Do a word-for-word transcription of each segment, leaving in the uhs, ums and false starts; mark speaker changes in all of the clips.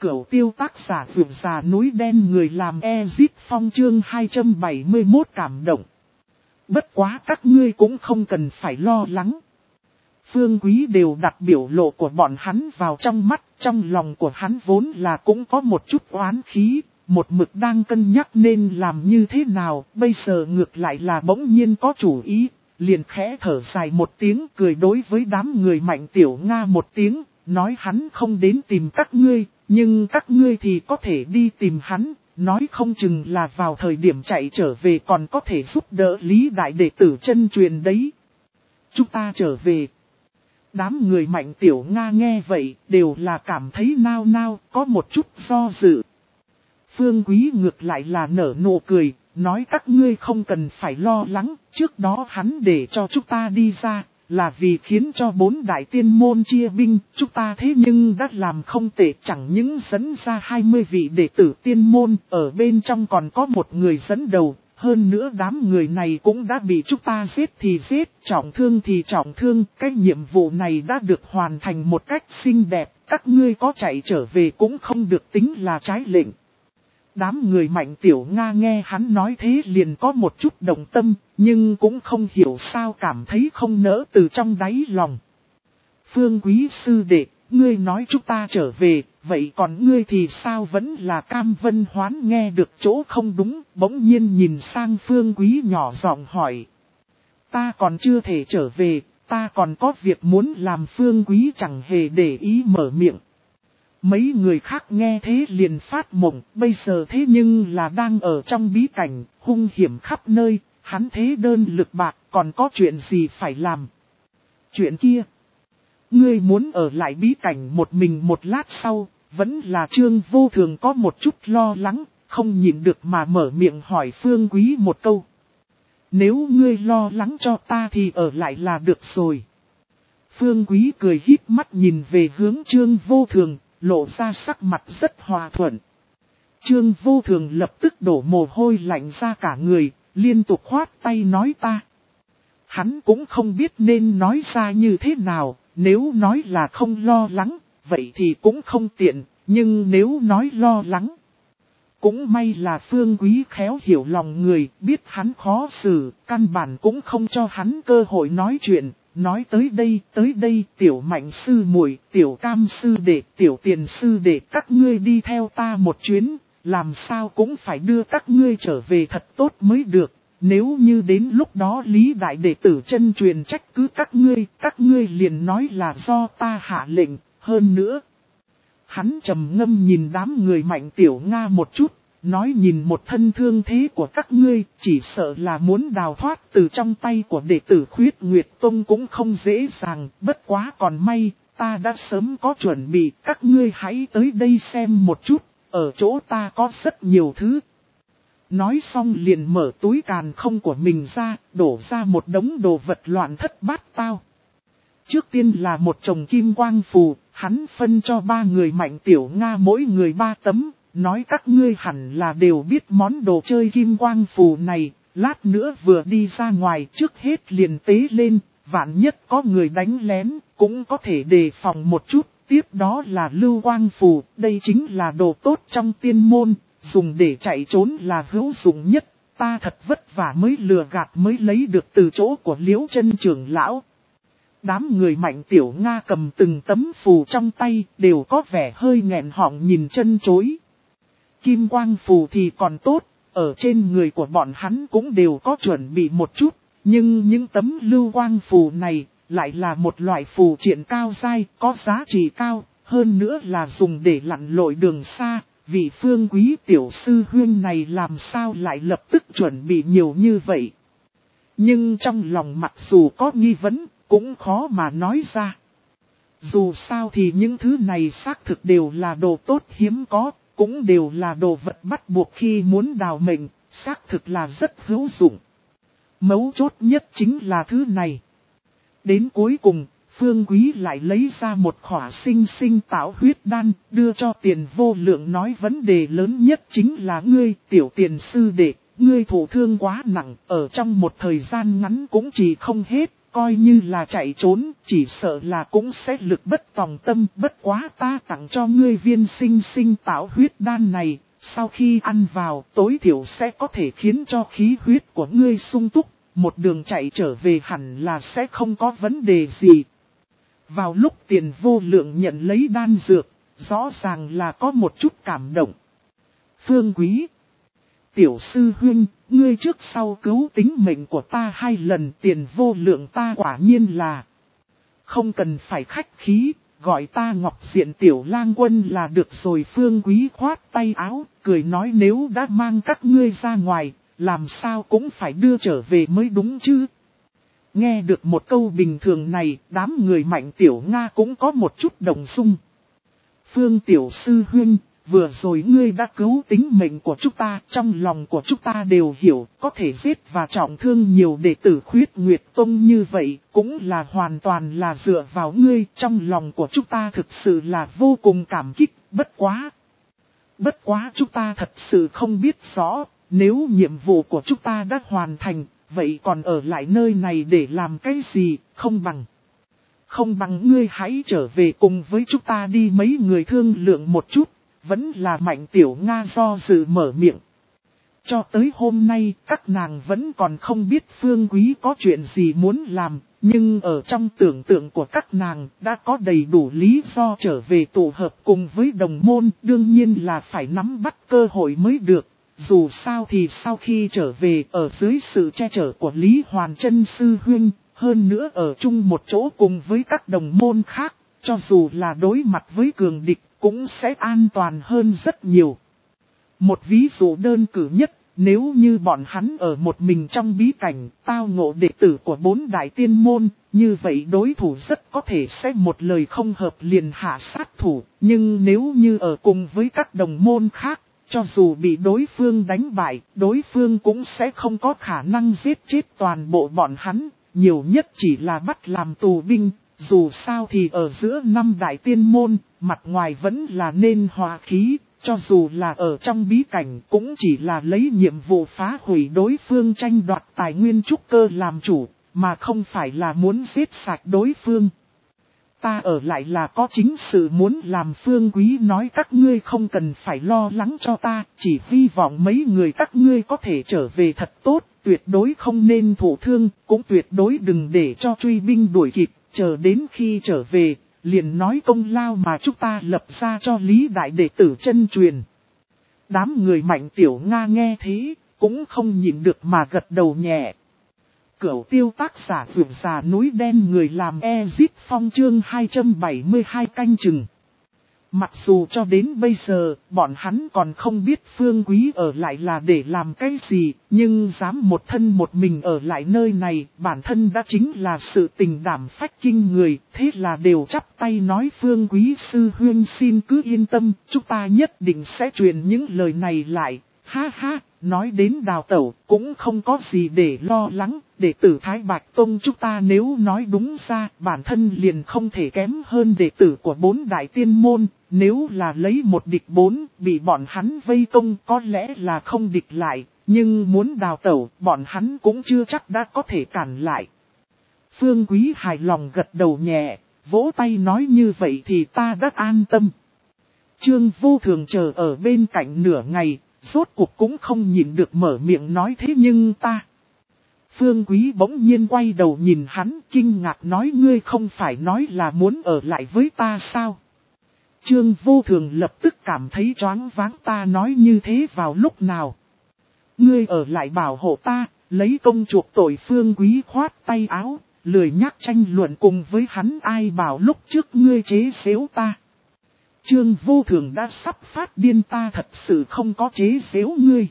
Speaker 1: Cửu Tiêu tác giả vượt già núi đen người làm Ezit Phong chương hai trăm bảy mươi mốt cảm động. Bất quá các ngươi cũng không cần phải lo lắng. Phương Quý đều đặt biểu lộ của bọn hắn vào trong mắt, trong lòng của hắn vốn là cũng có một chút oán khí, một mực đang cân nhắc nên làm như thế nào, bây giờ ngược lại là bỗng nhiên có chủ ý, liền khẽ thở dài một tiếng cười đối với đám người Mạnh Tiểu Nga một tiếng, nói hắn không đến tìm các ngươi, nhưng các ngươi thì có thể đi tìm hắn, nói không chừng là vào thời điểm chạy trở về còn có thể giúp đỡ Lý Đại Đệ tử chân truyền đấy. Chúng ta trở về. Đám người Mạnh Tiểu Nga nghe vậy đều là cảm thấy nao nao, có một chút do dự. Phương Quý ngược lại là nở nụ cười, nói các ngươi không cần phải lo lắng, trước đó hắn để cho chúng ta đi ra, là vì khiến cho bốn đại tiên môn chia binh, chúng ta thế nhưng đã làm không tệ, chẳng những dẫn ra hai mươi vị đệ tử tiên môn, ở bên trong còn có một người dẫn đầu, hơn nữa đám người này cũng đã bị chúng ta giết thì giết, trọng thương thì trọng thương, cái nhiệm vụ này đã được hoàn thành một cách xinh đẹp, các ngươi có chạy trở về cũng không được tính là trái lệnh. Đám người Mạnh Tiểu Nga nghe hắn nói thế liền có một chút động tâm, nhưng cũng không hiểu sao cảm thấy không nỡ từ trong đáy lòng. Phương Quý sư đệ, ngươi nói chúng ta trở về, vậy còn ngươi thì sao vẫn là Cam Vân Hoán nghe được chỗ không đúng, bỗng nhiên nhìn sang Phương Quý nhỏ giọng hỏi. Ta còn chưa thể trở về, ta còn có việc muốn làm. Phương Quý chẳng hề để ý mở miệng. Mấy người khác nghe thế liền phát mộng, bây giờ thế nhưng là đang ở trong bí cảnh, hung hiểm khắp nơi, hắn thế đơn lực bạc, còn có chuyện gì phải làm. Chuyện kia, ngươi muốn ở lại bí cảnh một mình một lát sau, vẫn là Trương Vô Thường có một chút lo lắng, không nhịn được mà mở miệng hỏi Phương Quý một câu. Nếu ngươi lo lắng cho ta thì ở lại là được rồi. Phương Quý cười híp mắt nhìn về hướng Trương Vô Thường, lộ ra sắc mặt rất hòa thuận. Trương Vô Thường lập tức đổ mồ hôi lạnh ra cả người, liên tục khoát tay nói ta. Hắn cũng không biết nên nói ra như thế nào, nếu nói là không lo lắng, vậy thì cũng không tiện, nhưng nếu nói lo lắng. Cũng may là Phương Quý khéo hiểu lòng người, biết hắn khó xử, căn bản cũng không cho hắn cơ hội nói chuyện. Nói tới đây, tới đây, tiểu Mạnh sư muội, tiểu Cam sư đệ, tiểu Tiền sư đệ, các ngươi đi theo ta một chuyến, làm sao cũng phải đưa các ngươi trở về thật tốt mới được. Nếu như đến lúc đó Lý Đại Đệ tử chân truyền trách cứ các ngươi, các ngươi liền nói là do ta hạ lệnh, hơn nữa. Hắn trầm ngâm nhìn đám người Mạnh Tiểu Nga một chút. Nói nhìn một thân thương thế của các ngươi, chỉ sợ là muốn đào thoát từ trong tay của đệ tử Khuyết Nguyệt Tông cũng không dễ dàng, bất quá còn may, ta đã sớm có chuẩn bị, các ngươi hãy tới đây xem một chút, ở chỗ ta có rất nhiều thứ. Nói xong liền mở túi càn không của mình ra, đổ ra một đống đồ vật loạn thất bát tao. Trước tiên là một chồng kim quang phù, hắn phân cho ba người Mạnh Tiểu Nga mỗi người ba tấm. Nói các ngươi hẳn là đều biết món đồ chơi kim quang phù này, lát nữa vừa đi ra ngoài trước hết liền tế lên, vạn nhất có người đánh lén, cũng có thể đề phòng một chút, tiếp đó là lưu quang phù, đây chính là đồ tốt trong tiên môn, dùng để chạy trốn là hữu dụng nhất, ta thật vất vả mới lừa gạt mới lấy được từ chỗ của Liễu Chân trưởng lão. Đám người Mạnh Tiểu Nga cầm từng tấm phù trong tay, đều có vẻ hơi nghẹn họng nhìn chân chối. Kim quang phù thì còn tốt, ở trên người của bọn hắn cũng đều có chuẩn bị một chút, nhưng những tấm lưu quang phù này lại là một loại phù triện cao dai, có giá trị cao, hơn nữa là dùng để lặn lội đường xa, vị Phương Quý tiểu sư huyên này làm sao lại lập tức chuẩn bị nhiều như vậy. Nhưng trong lòng mặc dù có nghi vấn, cũng khó mà nói ra. Dù sao thì những thứ này xác thực đều là đồ tốt hiếm có. Cũng đều là đồ vật bắt buộc khi muốn đào mệnh, xác thực là rất hữu dụng. Mấu chốt nhất chính là thứ này. Đến cuối cùng, Phương Quý lại lấy ra một khỏa sinh sinh táo huyết đan, đưa cho Tiền Vô Lượng nói vấn đề lớn nhất chính là ngươi, tiểu Tiền sư đệ, ngươi thụ thương quá nặng, ở trong một thời gian ngắn cũng chỉ không hết, coi như là chạy trốn, chỉ sợ là cũng sẽ lực bất tòng tâm. Bất quá ta tặng cho ngươi viên sinh sinh tạo huyết đan này, sau khi ăn vào tối thiểu sẽ có thể khiến cho khí huyết của ngươi sung túc, một đường chạy trở về hẳn là sẽ không có vấn đề gì. Vào lúc Tiền Vô Lượng nhận lấy đan dược, rõ ràng là có một chút cảm động. Phương Quý, tiểu sư huynh, ngươi trước sau cứu tính mệnh của ta hai lần. Tiền Vô Lượng ta quả nhiên là không cần phải khách khí, gọi ta Ngọc Diện tiểu lang quân là được rồi. Phương Quý khoát tay áo, cười nói nếu đã mang các ngươi ra ngoài, làm sao cũng phải đưa trở về mới đúng chứ. Nghe được một câu bình thường này, đám người Mạnh Tiểu Nga cũng có một chút đồng dung. Phương tiểu sư huynh, vừa rồi ngươi đã cứu tính mệnh của chúng ta, trong lòng của chúng ta đều hiểu, có thể giết và trọng thương nhiều đệ tử Khuyết Nguyệt Tông như vậy, cũng là hoàn toàn là dựa vào ngươi, trong lòng của chúng ta thực sự là vô cùng cảm kích. Bất quá, bất quá chúng ta thật sự không biết rõ, nếu nhiệm vụ của chúng ta đã hoàn thành, vậy còn ở lại nơi này để làm cái gì, không bằng. Không bằng ngươi hãy trở về cùng với chúng ta đi. Mấy người thương lượng một chút, vẫn là Mạnh Tiểu Nga do dự mở miệng. Cho tới hôm nay, các nàng vẫn còn không biết Phương Quý có chuyện gì muốn làm, nhưng ở trong tưởng tượng của các nàng đã có đầy đủ lý do trở về tụ hợp cùng với đồng môn, đương nhiên là phải nắm bắt cơ hội mới được. Dù sao thì sau khi trở về ở dưới sự che chở của Lý Hoàn Chân sư huynh, hơn nữa ở chung một chỗ cùng với các đồng môn khác, cho dù là đối mặt với cường địch cũng sẽ an toàn hơn rất nhiều. Một ví dụ đơn cử nhất, nếu như bọn hắn ở một mình trong bí cảnh, tao ngộ đệ tử của bốn đại tiên môn, như vậy đối thủ rất có thể sẽ một lời không hợp liền hạ sát thủ. Nhưng nếu như ở cùng với các đồng môn khác, cho dù bị đối phương đánh bại, đối phương cũng sẽ không có khả năng giết chết toàn bộ bọn hắn, nhiều nhất chỉ là bắt làm tù binh. Dù sao thì ở giữa năm đại tiên môn, mặt ngoài vẫn là nên hòa khí, cho dù là ở trong bí cảnh cũng chỉ là lấy nhiệm vụ phá hủy đối phương tranh đoạt tài nguyên trúc cơ làm chủ, mà không phải là muốn giết sạch đối phương. Ta ở lại là có chính sự muốn làm. Phương Quý nói các ngươi không cần phải lo lắng cho ta, chỉ hy vọng mấy người các ngươi có thể trở về thật tốt, tuyệt đối không nên thụ thương, cũng tuyệt đối đừng để cho truy binh đuổi kịp, chờ đến khi trở về, liền nói công lao mà chúng ta lập ra cho Lý đại đệ tử chân truyền. Đám người Mạnh Tiểu Nga nghe thế, cũng không nhịn được mà gật đầu nhẹ. Cửu Tiêu tác giả Vượt Già Núi Đen người làm Ezip Phong chương hai trăm bảy mươi hai canh chừng. Mặc dù cho đến bây giờ, bọn hắn còn không biết Phương Quý ở lại là để làm cái gì, nhưng dám một thân một mình ở lại nơi này, bản thân đã chính là sự tình đảm phách kinh người, thế là đều chắp tay nói Phương Quý sư huynh xin cứ yên tâm, chúng ta nhất định sẽ truyền những lời này lại. Ha ha, nói đến đào tẩu, cũng không có gì để lo lắng, đệ tử Thái Bạch Tông chúng ta nếu nói đúng ra, bản thân liền không thể kém hơn đệ tử của bốn đại tiên môn, nếu là lấy một địch bốn, bị bọn hắn vây công có lẽ là không địch lại, nhưng muốn đào tẩu, bọn hắn cũng chưa chắc đã có thể cản lại. Phương Quý hài lòng gật đầu nhẹ, vỗ tay nói như vậy thì ta đã an tâm. Trương Vô Thường chờ ở bên cạnh nửa ngày, rốt cuộc cũng không nhịn được mở miệng nói thế nhưng ta. Phương Quý bỗng nhiên quay đầu nhìn hắn kinh ngạc nói ngươi không phải nói là muốn ở lại với ta sao? Trương Vô Thường lập tức cảm thấy choáng váng ta nói như thế vào lúc nào? Ngươi ở lại bảo hộ ta, lấy công chuộc tội. Phương Quý khoát tay áo, lười nhắc tranh luận cùng với hắn ai bảo lúc trước ngươi chế xếu ta. Trương Vô Thường đã sắp phát điên ta thật sự không có chế xếu ngươi.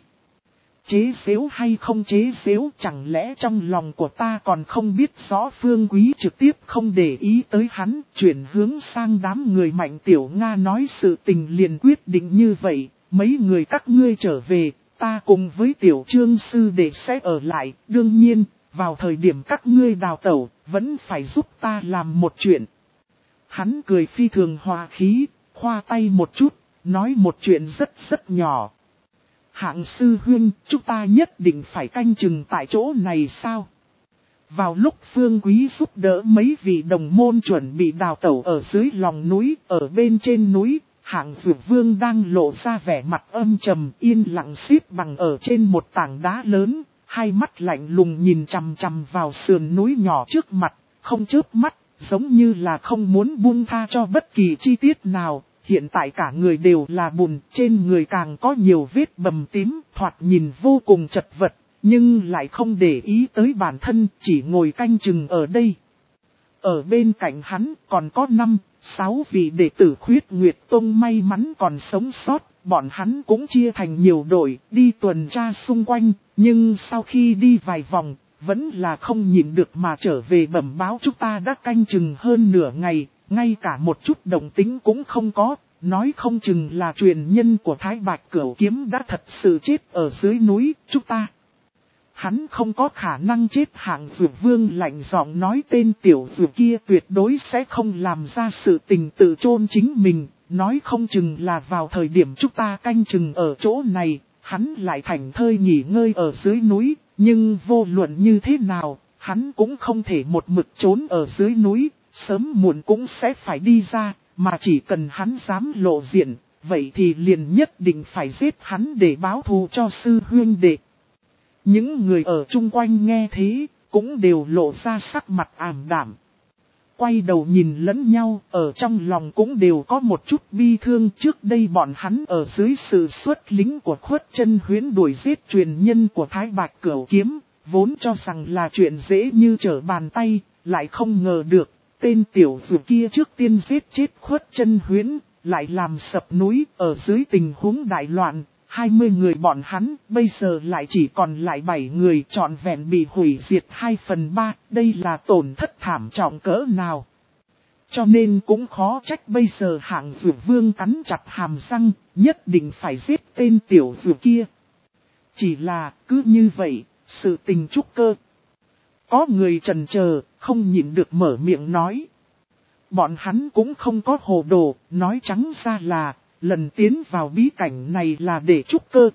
Speaker 1: Chế xếu hay không chế xếu chẳng lẽ trong lòng của ta còn không biết rõ. Phương Quý trực tiếp không để ý tới hắn, chuyển hướng sang đám người Mạnh Tiểu Nga nói sự tình liền quyết định như vậy, mấy người các ngươi trở về, ta cùng với Tiểu Trương sư đệ sẽ ở lại, đương nhiên, vào thời điểm các ngươi đào tẩu, vẫn phải giúp ta làm một chuyện. Hắn cười phi thường hòa khí, khoa tay một chút, nói một chuyện rất rất nhỏ. Hạng sư huynh, chúng ta nhất định phải canh chừng tại chỗ này sao? Vào lúc Phương Quý giúp đỡ mấy vị đồng môn chuẩn bị đào tẩu ở dưới lòng núi, ở bên trên núi, Hạng Dược Vương đang lộ ra vẻ mặt âm trầm yên lặng xếp bằng ở trên một tảng đá lớn, hai mắt lạnh lùng nhìn chằm chằm vào sườn núi nhỏ trước mặt, không chớp mắt, giống như là không muốn buông tha cho bất kỳ chi tiết nào. Hiện tại cả người đều là bùn, trên người càng có nhiều vết bầm tím, thoạt nhìn vô cùng chật vật, nhưng lại không để ý tới bản thân, chỉ ngồi canh chừng ở đây. Ở bên cạnh hắn còn có năm, sáu vị đệ tử Khuyết Nguyệt Tông may mắn còn sống sót, bọn hắn cũng chia thành nhiều đội, đi tuần tra xung quanh, nhưng sau khi đi vài vòng, vẫn là không nhịn được mà trở về bẩm báo chúng ta đã canh chừng hơn nửa ngày. Ngay cả một chút động tính cũng không có, nói không chừng là truyền nhân của Thái Bạch Cửu Kiếm đã thật sự chết ở dưới núi, chúng ta. Hắn không có khả năng chết. Hạng Dược Vương lạnh giọng nói tên tiểu dược kia tuyệt đối sẽ không làm ra sự tình tự chôn chính mình, nói không chừng là vào thời điểm chúng ta canh chừng ở chỗ này, hắn lại thảnh thơi nghỉ ngơi ở dưới núi, nhưng vô luận như thế nào, hắn cũng không thể một mực trốn ở dưới núi. Sớm muộn cũng sẽ phải đi ra, mà chỉ cần hắn dám lộ diện, vậy thì liền nhất định phải giết hắn để báo thù cho sư huynh đệ. Những người ở chung quanh nghe thế, cũng đều lộ ra sắc mặt ảm đạm. Quay đầu nhìn lẫn nhau, ở trong lòng cũng đều có một chút bi thương. Trước đây bọn hắn ở dưới sự xuất lính của Khuất Chân Huyễn đuổi giết truyền nhân của Thái Bạch Cửu Kiếm, vốn cho rằng là chuyện dễ như trở bàn tay, lại không ngờ được. Tên tiểu dược kia trước tiên giết chết Khuất Chân Huyễn, lại làm sập núi. Ở dưới tình huống đại loạn, hai mươi người bọn hắn bây giờ lại chỉ còn lại bảy người, trọn vẹn bị hủy diệt hai phần ba. Đây là tổn thất thảm trọng cỡ nào. Cho nên cũng khó trách bây giờ Hạng Dược Vương cắn chặt hàm răng, nhất định phải giết tên tiểu dược kia. Chỉ là cứ như vậy, sự tình trúc cơ. Có người chần chờ, không nhịn được mở miệng nói. Bọn hắn cũng không có hồ đồ, nói trắng ra là, lần tiến vào bí cảnh này là để trúc cơ.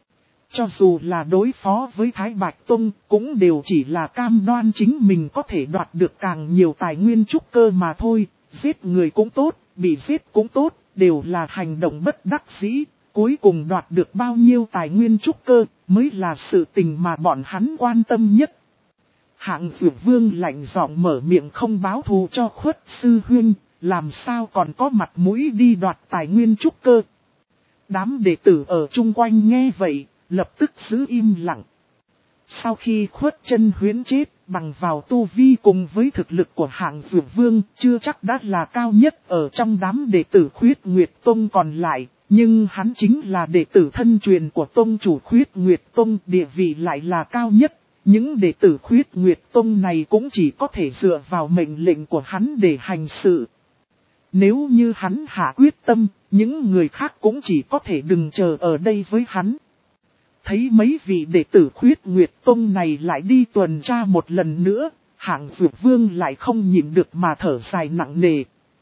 Speaker 1: Cho dù là đối phó với Thái Bạch Tông, cũng đều chỉ là cam đoan chính mình có thể đoạt được càng nhiều tài nguyên trúc cơ mà thôi. Giết người cũng tốt, bị giết cũng tốt, đều là hành động bất đắc dĩ. Cuối cùng đoạt được bao nhiêu tài nguyên trúc cơ, mới là sự tình mà bọn hắn quan tâm nhất. Hạng Dược Vương lạnh giọng mở miệng không báo thù cho Khuất sư huynh, làm sao còn có mặt mũi đi đoạt tài nguyên trúc cơ. Đám đệ tử ở chung quanh nghe vậy, lập tức giữ im lặng. Sau khi Khuất Chân Huyễn chết, bằng vào tu vi cùng với thực lực của Hạng Dược Vương, chưa chắc đã là cao nhất ở trong đám đệ tử Khuyết Nguyệt Tông còn lại, nhưng hắn chính là đệ tử thân truyền của tông chủ Khuyết Nguyệt Tông, địa vị lại là cao nhất. Những đệ tử Khuyết Nguyệt Tông này cũng chỉ có thể dựa vào mệnh lệnh của hắn để hành sự. Nếu như hắn hạ quyết tâm, những người khác cũng chỉ có thể đừng chờ ở đây với hắn. Thấy mấy vị đệ tử Khuyết Nguyệt Tông này lại đi tuần tra một lần nữa, Hạng Dược Vương lại không nhịn được mà thở dài nặng nề.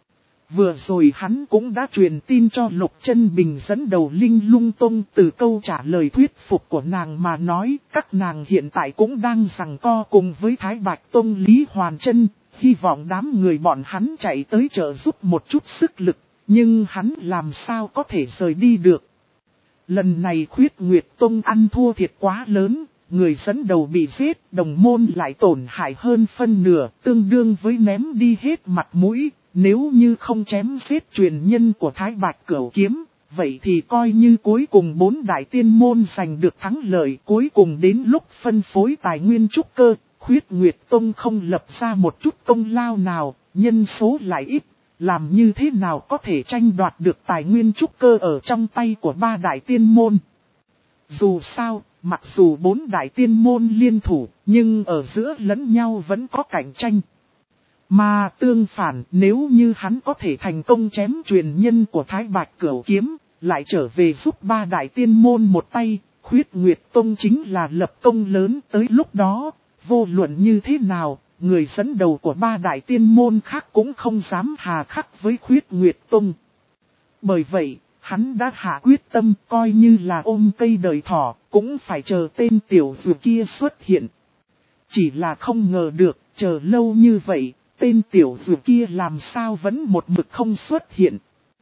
Speaker 1: Vừa rồi hắn cũng đã truyền tin cho Lục Chân Bình dẫn đầu Linh Lung Tông, từ câu trả lời thuyết phục của nàng mà nói, các nàng hiện tại cũng đang giằng co cùng với Thái Bạch Tông Lý Hoàn Chân, hy vọng đám người bọn hắn chạy tới trợ giúp một chút sức lực, nhưng hắn làm sao có thể rời đi được. Lần này Khuyết Nguyệt Tông ăn thua thiệt quá lớn, người dẫn đầu bị giết, đồng môn lại tổn hại hơn phân nửa, tương đương với ném đi hết mặt mũi. Nếu như không chém giết truyền nhân của Thái Bạch Cửu Kiếm, vậy thì coi như cuối cùng bốn đại tiên môn giành được thắng lợi. Cuối cùng đến lúc phân phối tài nguyên trúc cơ, Khuyết Nguyệt Tông không lập ra một chút công lao nào, nhân số lại ít, làm như thế nào có thể tranh đoạt được tài nguyên trúc cơ ở trong tay của ba đại tiên môn. Dù sao, mặc dù bốn đại tiên môn liên thủ, nhưng ở giữa lẫn nhau vẫn có cạnh tranh. Mà tương phản, nếu như hắn có thể thành công chém truyền nhân của Thái Bạch Cửu Kiếm, lại trở về giúp ba đại tiên môn một tay, Khuyết Nguyệt Tông chính là lập công lớn. Tới lúc đó, vô luận như thế nào, người dẫn đầu của ba đại tiên môn khác cũng không dám hà khắc với Khuyết Nguyệt Tông. Bởi vậy, hắn đã hạ quyết tâm, coi như là ôm cây đời thỏ, cũng phải chờ tên tiểu dược kia xuất hiện. chỉ là không ngờ được, chờ lâu như vậy, tên tiểu dụ kia làm sao vẫn một mực không xuất hiện.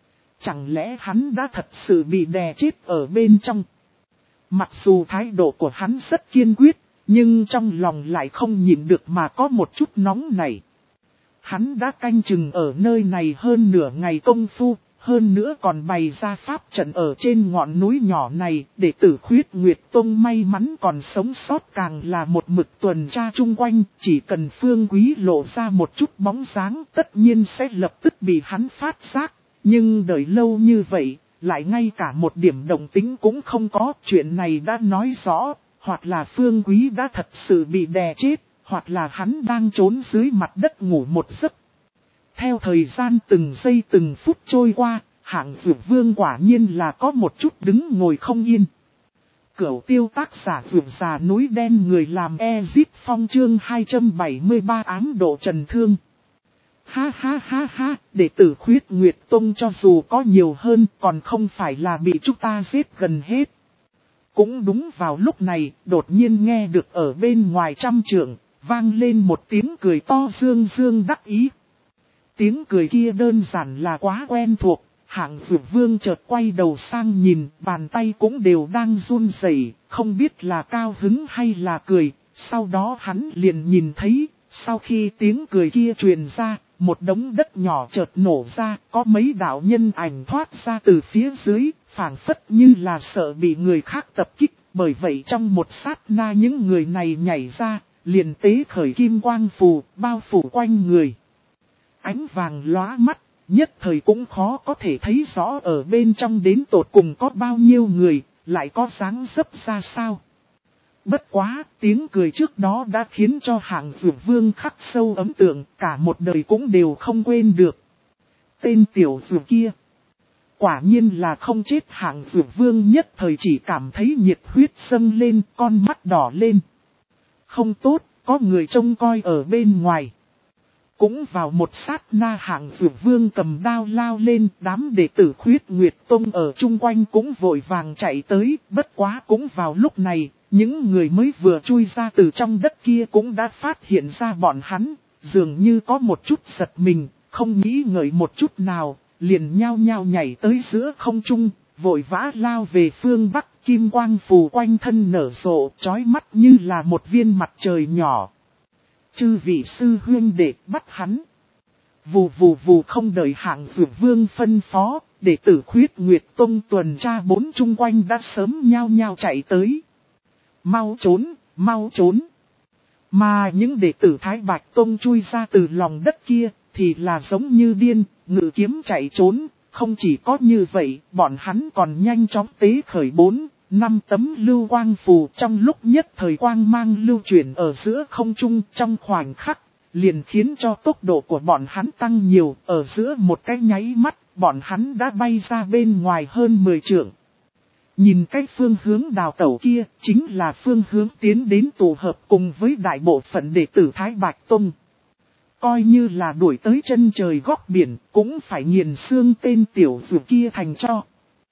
Speaker 1: Chẳng lẽ hắn đã thật sự bị đè chết ở bên trong? Mặc dù thái độ của hắn rất kiên quyết, nhưng trong lòng lại không nhịn được mà có một chút nóng nảy. Hắn đã canh chừng ở nơi này hơn nửa ngày công phu, hơn nữa còn bày ra pháp trận ở trên ngọn núi nhỏ này, để tử Khuyết Nguyệt Tông may mắn còn sống sót càng là một mực tuần tra chung quanh, chỉ cần Phương Quý lộ ra một chút bóng dáng tất nhiên sẽ lập tức bị hắn phát giác, nhưng đợi lâu như vậy, lại ngay cả một điểm động tính cũng không có, chuyện này đã nói rõ, hoặc là Phương Quý đã thật sự bị đè chết, hoặc là hắn đang trốn dưới mặt đất ngủ một giấc. Theo thời gian từng giây từng phút trôi qua, Hạng Dược Vương quả nhiên là có một chút đứng ngồi không yên. Cửu tiêu tác giả Dược Già Núi Đen người làm Ezip Phong chương hai trăm bảy mươi ba ám độ trần thương. Ha ha ha ha, đệ tử Khuyết Nguyệt Tông cho dù có nhiều hơn còn không phải là bị chúng ta giết gần hết. Cũng đúng vào lúc này, đột nhiên nghe được ở bên ngoài trăm trượng, vang lên một tiếng cười to dương dương đắc ý. Tiếng cười kia đơn giản là quá quen thuộc, Hạng Dược Vương chợt quay đầu sang nhìn, bàn tay cũng đều đang run rẩy, không biết là cao hứng hay là cười, sau đó hắn liền nhìn thấy, sau khi tiếng cười kia truyền ra, một đống đất nhỏ chợt nổ ra, có mấy đạo nhân ảnh thoát ra từ phía dưới, phảng phất như là sợ bị người khác tập kích, bởi vậy trong một sát na những người này nhảy ra, liền tế khởi kim quang phù, bao phủ quanh người. Ánh vàng lóa mắt, nhất thời cũng khó có thể thấy rõ ở bên trong đến tột cùng có bao nhiêu người, lại có dáng dấp ra sao. Bất quá, tiếng cười trước đó đã khiến cho Hạng Dược Vương khắc sâu ấn tượng, cả một đời cũng đều không quên được. Tên tiểu dược kia, quả nhiên là không chết. Hạng Dược Vương nhất thời chỉ cảm thấy nhiệt huyết dâng lên, con mắt đỏ lên. Không tốt, có người trông coi ở bên ngoài. Cũng vào một sát na Hạng Dược Vương cầm đao lao lên, đám đệ tử Khuyết Nguyệt Tông ở chung quanh cũng vội vàng chạy tới, bất quá cũng vào lúc này, những người mới vừa chui ra từ trong đất kia cũng đã phát hiện ra bọn hắn, dường như có một chút giật mình, không nghĩ ngợi một chút nào, liền nhao nhao nhảy tới giữa không trung, vội vã lao về phương Bắc, kim quang phù quanh thân nở rộ, chói mắt như là một viên mặt trời nhỏ. Chư vị sư huynh đệ bắt hắn. Vù vù vù, không đợi Hạng Dược Vương phân phó, đệ tử Khuyết Nguyệt Tông tuần tra bốn chung quanh đã sớm nhao nhao chạy tới. Mau trốn, mau trốn. Mà những đệ tử Thái Bạch Tông chui ra từ lòng đất kia, thì là giống như điên, ngự kiếm chạy trốn. Không chỉ có như vậy, bọn hắn còn nhanh chóng tế khởi bốn, năm tấm lưu quang phù, trong lúc nhất thời quang mang lưu chuyển ở giữa không trung trong khoảnh khắc, liền khiến cho tốc độ của bọn hắn tăng nhiều, ở giữa một cái nháy mắt, bọn hắn đã bay ra bên ngoài hơn mười trượng. Nhìn cái phương hướng đào tẩu kia, chính là phương hướng tiến đến tụ hợp cùng với đại bộ phận đệ tử Thái Bạch Tông. Coi như là đuổi tới chân trời góc biển, cũng phải nghiền xương tên tiểu dược kia thành cho.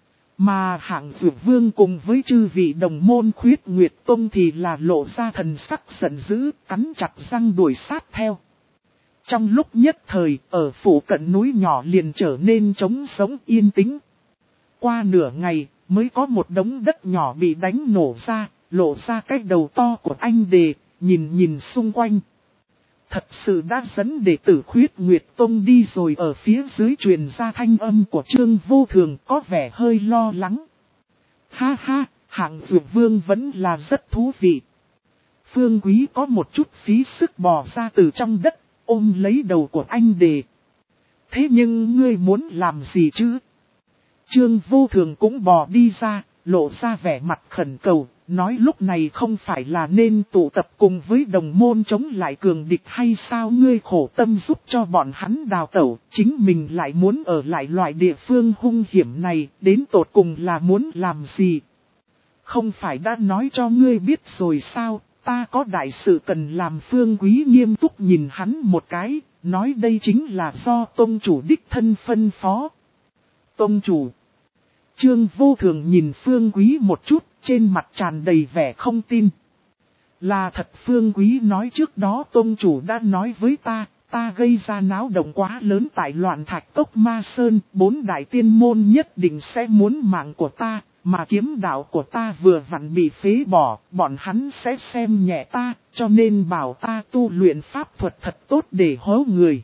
Speaker 1: Mà Hạng Dược Vương cùng với chư vị đồng môn Khuyết Nguyệt Tông thì là lộ ra thần sắc giận dữ, cắn chặt răng đuổi sát theo. Trong lúc nhất thời, ở phủ cận núi nhỏ liền trở nên trống sống yên tĩnh. Qua nửa ngày, mới có một đống đất nhỏ bị đánh nổ ra, lộ ra cái đầu to của anh đề, nhìn nhìn xung quanh. Thật sự đã dẫn đệ tử Khuyết Nguyệt Tông đi rồi. Ở phía dưới truyền ra thanh âm của Trương Vô Thường có vẻ hơi lo lắng. Ha ha, Hạng Dược Vương vẫn là rất thú vị. Phương Quý có một chút phí sức bò ra từ trong đất, ôm lấy đầu của anh đề. Thế nhưng ngươi muốn làm gì chứ? Trương Vô Thường cũng bò đi ra, lộ ra vẻ mặt khẩn cầu, nói lúc này không phải là nên tụ tập cùng với đồng môn chống lại cường địch hay sao? Ngươi khổ tâm giúp cho bọn hắn đào tẩu, chính mình lại muốn ở lại loại địa phương hung hiểm này, đến tột cùng là muốn làm gì? Không phải đã nói cho ngươi biết rồi sao, ta có đại sự cần làm. Phương Quý nghiêm túc nhìn hắn một cái, nói đây chính là do tông chủ đích thân phân phó. Tông chủ. Trương Vô Thường nhìn Phương Quý một chút, trên mặt tràn đầy vẻ không tin. Là thật Phương Quý nói trước đó tông chủ đã nói với ta, ta gây ra náo động quá lớn tại loạn thạch cốc Ma Sơn, bốn đại tiên môn nhất định sẽ muốn mạng của ta, mà kiếm đạo của ta vừa vặn bị phế bỏ, bọn hắn sẽ xem nhẹ ta, cho nên bảo ta tu luyện pháp thuật thật tốt để hố người.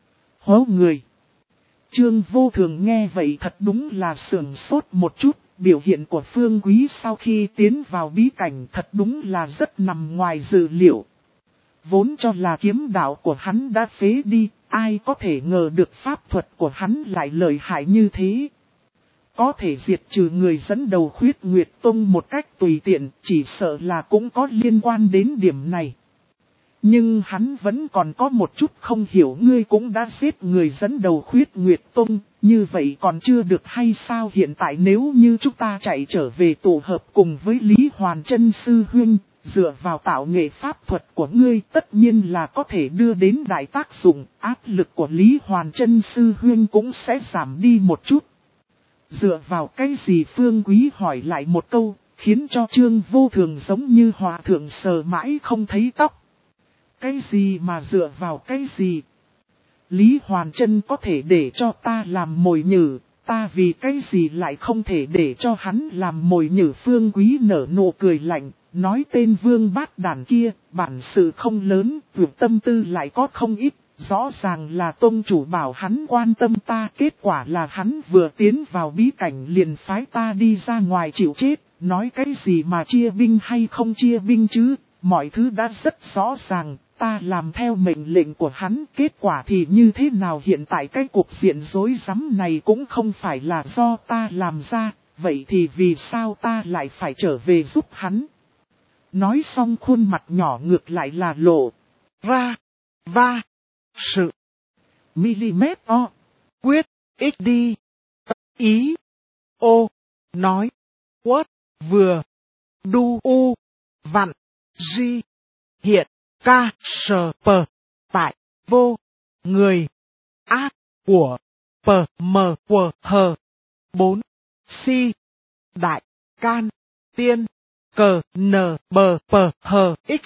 Speaker 1: Hố người. Trương Vô Thường nghe vậy thật đúng là sườn sốt một chút, biểu hiện của Phương Quý sau khi tiến vào bí cảnh thật đúng là rất nằm ngoài dự liệu. Vốn cho là kiếm đạo của hắn đã phế đi, ai có thể ngờ được pháp thuật của hắn lại lợi hại như thế. Có thể diệt trừ người dẫn đầu Khuyết Nguyệt Tông một cách tùy tiện, chỉ sợ là cũng có liên quan đến điểm này. Nhưng hắn vẫn còn có một chút không hiểu, ngươi cũng đã giết người dẫn đầu Khuyết Nguyệt Tông, như vậy còn chưa được hay sao? Hiện tại nếu như chúng ta chạy trở về tụ hợp cùng với Lý Hoàn Chân Sư Huynh, dựa vào tạo nghệ pháp thuật của ngươi tất nhiên là có thể đưa đến đại tác dụng, áp lực của Lý Hoàn Chân Sư Huynh cũng sẽ giảm đi một chút. Dựa vào cái gì? Phương Quý hỏi lại một câu, khiến cho Trương Vô Thường giống như hòa thượng sờ mãi không thấy tóc. Cái gì mà dựa vào cái gì? Lý Hoàn Chân có thể để cho ta làm mồi nhử, ta vì cái gì lại không thể để cho hắn làm mồi nhử? Phương Quý nở nụ cười lạnh, nói tên vương bát đàn kia, bản sự không lớn, vượt tâm tư lại có không ít, rõ ràng là tông chủ bảo hắn quan tâm ta, kết quả là hắn vừa tiến vào bí cảnh liền phái ta đi ra ngoài chịu chết, nói cái gì mà chia binh hay không chia binh chứ, mọi thứ đã rất rõ ràng. Ta làm theo mệnh lệnh của hắn, kết quả thì như thế nào? Hiện tại cái cuộc diện rối rắm này cũng không phải là do ta làm ra, vậy thì vì sao ta lại phải trở về giúp hắn? Nói xong khuôn mặt nhỏ ngược lại là lộ ra, va, sự, mm o, quyết, xd, ý, ô, nói, quất, vừa, đu u, vặn, di, hiện. Ca, sờ, pờ, tại, vô, người, ác, của, pờ, mờ, quờ, hờ. Bốn, si, đại, can, tiên, cờ, nờ, bờ, pờ, hờ, x.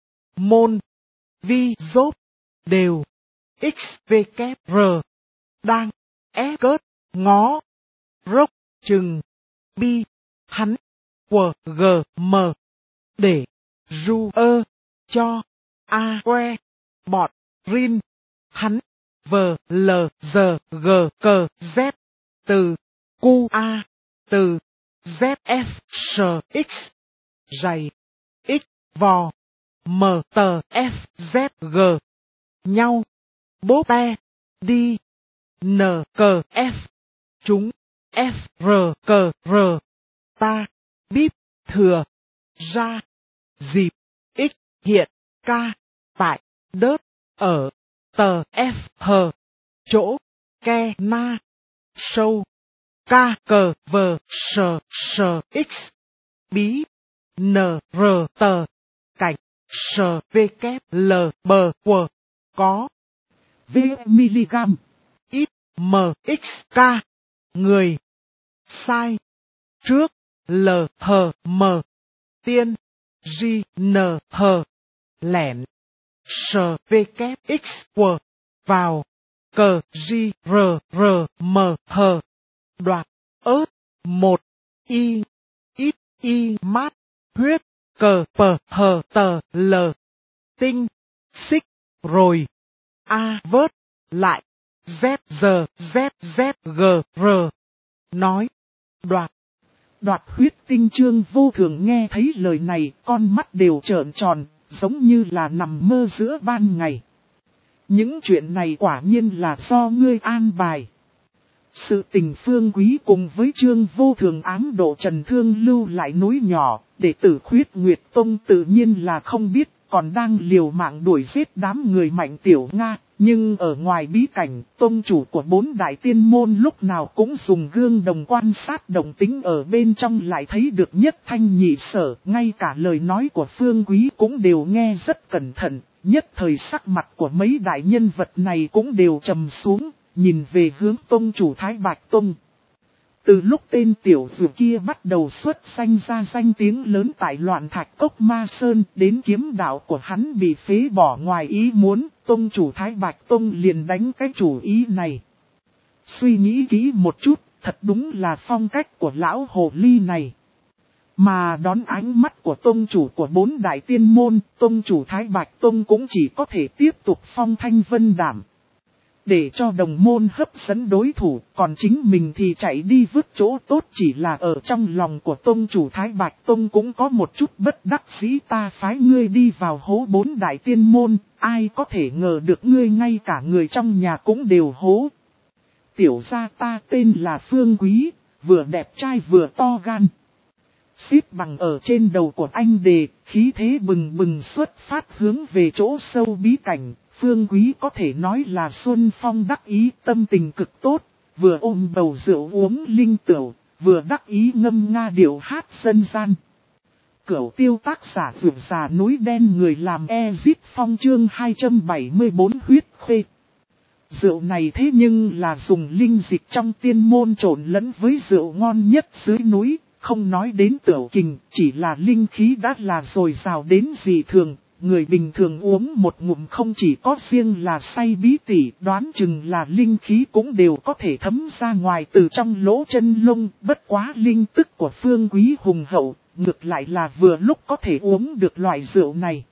Speaker 1: Môn, vi, dốt, đều, x, v, kép, r. Đang, é, cớt, ngó, rốc, chừng, bi, hắn, quờ, g, mờ. Để, ru, ơ, cho. A, que, bọt, rin, hắn, vờ, lờ, giờ, gờ, cờ, z, từ, cu, a, từ, z, f, s, x, dày, x, vò, m, tờ, f, z, g, nhau, bố te, đi, n, cờ, f, chúng, f, r, cờ, r, ta, bíp, thừa, ra, dịp, x, hiện, ca. Tại, đớt, ở, tờ, f, hờ, chỗ, ke, na, sâu, ca, cờ, vờ, sờ, sờ, x, bí, n, r, tờ, cảnh, sờ, v, kép, l, bờ, quờ, có, v, miligam, ít, m, x, k, người, sai, trước, l, hờ, m, tiên, g, n, hờ, lẻn. Sờ, v, kép, x, quờ, vào, cờ, g, r, r, m, hờ, đoạt, ớt, một, y, ít, y, mát, huyết, cờ, pờ, hờ, tờ, l, tinh, xích, rồi, a, vớt, lại, z, giờ, z, z, g, r, nói, đoạt. Đoạt huyết tinh. Trương Vô Thường nghe thấy lời này, con mắt đều trợn tròn, giống như là nằm mơ giữa ban ngày. Những chuyện này quả nhiên là do ngươi an bài. Sự tình Phương Quý cùng với Trương Vô Thường ám độ Trần Thương lưu lại núi nhỏ, đệ tử Khuyết Nguyệt Tông tự nhiên là không biết, còn đang liều mạng đuổi giết đám người Mạnh Tiểu Nga. Nhưng ở ngoài bí cảnh, tông chủ của bốn đại tiên môn lúc nào cũng dùng gương đồng quan sát động tính ở bên trong, lại thấy được nhất thanh nhị sở. Ngay cả lời nói của Phương Quý cũng đều nghe rất cẩn thận, nhất thời sắc mặt của mấy đại nhân vật này cũng đều trầm xuống, nhìn về hướng tông chủ Thái Bạch Tông. Từ lúc tên tiểu dụ kia bắt đầu xuất danh ra danh tiếng lớn tại loạn thạch cốc Ma Sơn, đến kiếm đạo của hắn bị phế bỏ ngoài ý muốn, tông chủ Thái Bạch Tông liền đánh cái chủ ý này. Suy nghĩ kỹ một chút, thật đúng là phong cách của lão hồ ly này. Mà đón ánh mắt của tông chủ của bốn đại tiên môn, tông chủ Thái Bạch Tông cũng chỉ có thể tiếp tục phong thanh vân đảm. Để cho đồng môn hấp dẫn đối thủ, còn chính mình thì chạy đi vứt chỗ tốt, chỉ là ở trong lòng của tông chủ Thái Bạch Tông cũng có một chút bất đắc dĩ. Ta phái ngươi đi vào hố bốn đại tiên môn, ai có thể ngờ được ngươi ngay cả người trong nhà cũng đều hố. Tiểu gia ta tên là Phương Quý, vừa đẹp trai vừa to gan. Xếp bằng ở trên đầu của anh đề, khí thế bừng bừng xuất phát hướng về chỗ sâu bí cảnh. Phương Quý có thể nói là xuân phong đắc ý, tâm tình cực tốt, vừa ôm bầu rượu uống linh tửu, vừa đắc ý ngâm nga điệu hát dân gian. Cửu tiêu tác giả vượt già núi đen người làm Ezit Phong chương hai trăm bảy mươi bốn huyết khuê. Rượu này thế nhưng là dùng linh dịch trong tiên môn trộn lẫn với rượu ngon nhất dưới núi, không nói đến tửu kình, chỉ là linh khí đã là dồi dào đến dị thường. Người bình thường uống một ngụm không chỉ có riêng là say bí tỉ, đoán chừng là linh khí cũng đều có thể thấm ra ngoài từ trong lỗ chân lông. Bất quá linh tức của Phương Quý hùng hậu, ngược lại là vừa lúc có thể uống được loại rượu này.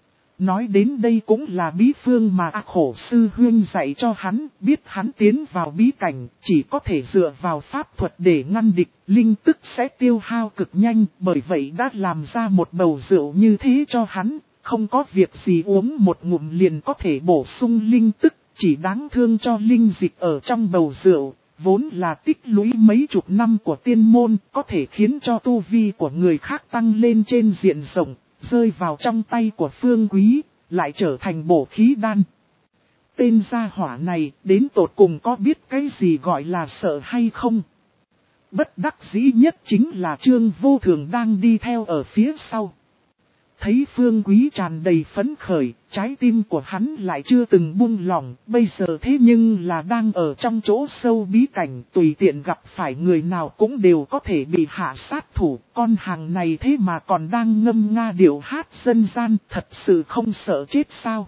Speaker 1: Nói đến đây cũng là bí phương mà A Khổ Sư Huyên dạy cho hắn, biết hắn tiến vào bí cảnh, chỉ có thể dựa vào pháp thuật để ngăn địch, linh tức sẽ tiêu hao cực nhanh, bởi vậy đã làm ra một bầu rượu như thế cho hắn. Không có việc gì uống một ngụm liền có thể bổ sung linh tức, chỉ đáng thương cho linh dịch ở trong bầu rượu, vốn là tích lũy mấy chục năm của tiên môn, có thể khiến cho tu vi của người khác tăng lên trên diện rộng, rơi vào trong tay của Phương Quý, lại trở thành bổ khí đan. Tên gia hỏa này đến tột cùng có biết cái gì gọi là sợ hay không? Bất đắc dĩ nhất chính là Trương Vô Thường đang đi theo ở phía sau. Thấy Phương Quý tràn đầy phấn khởi, trái tim của hắn lại chưa từng buông lỏng, bây giờ thế nhưng là đang ở trong chỗ sâu bí cảnh, tùy tiện gặp phải người nào cũng đều có thể bị hạ sát thủ, con hàng này thế mà còn đang ngâm nga điệu hát dân gian, thật sự không sợ chết sao.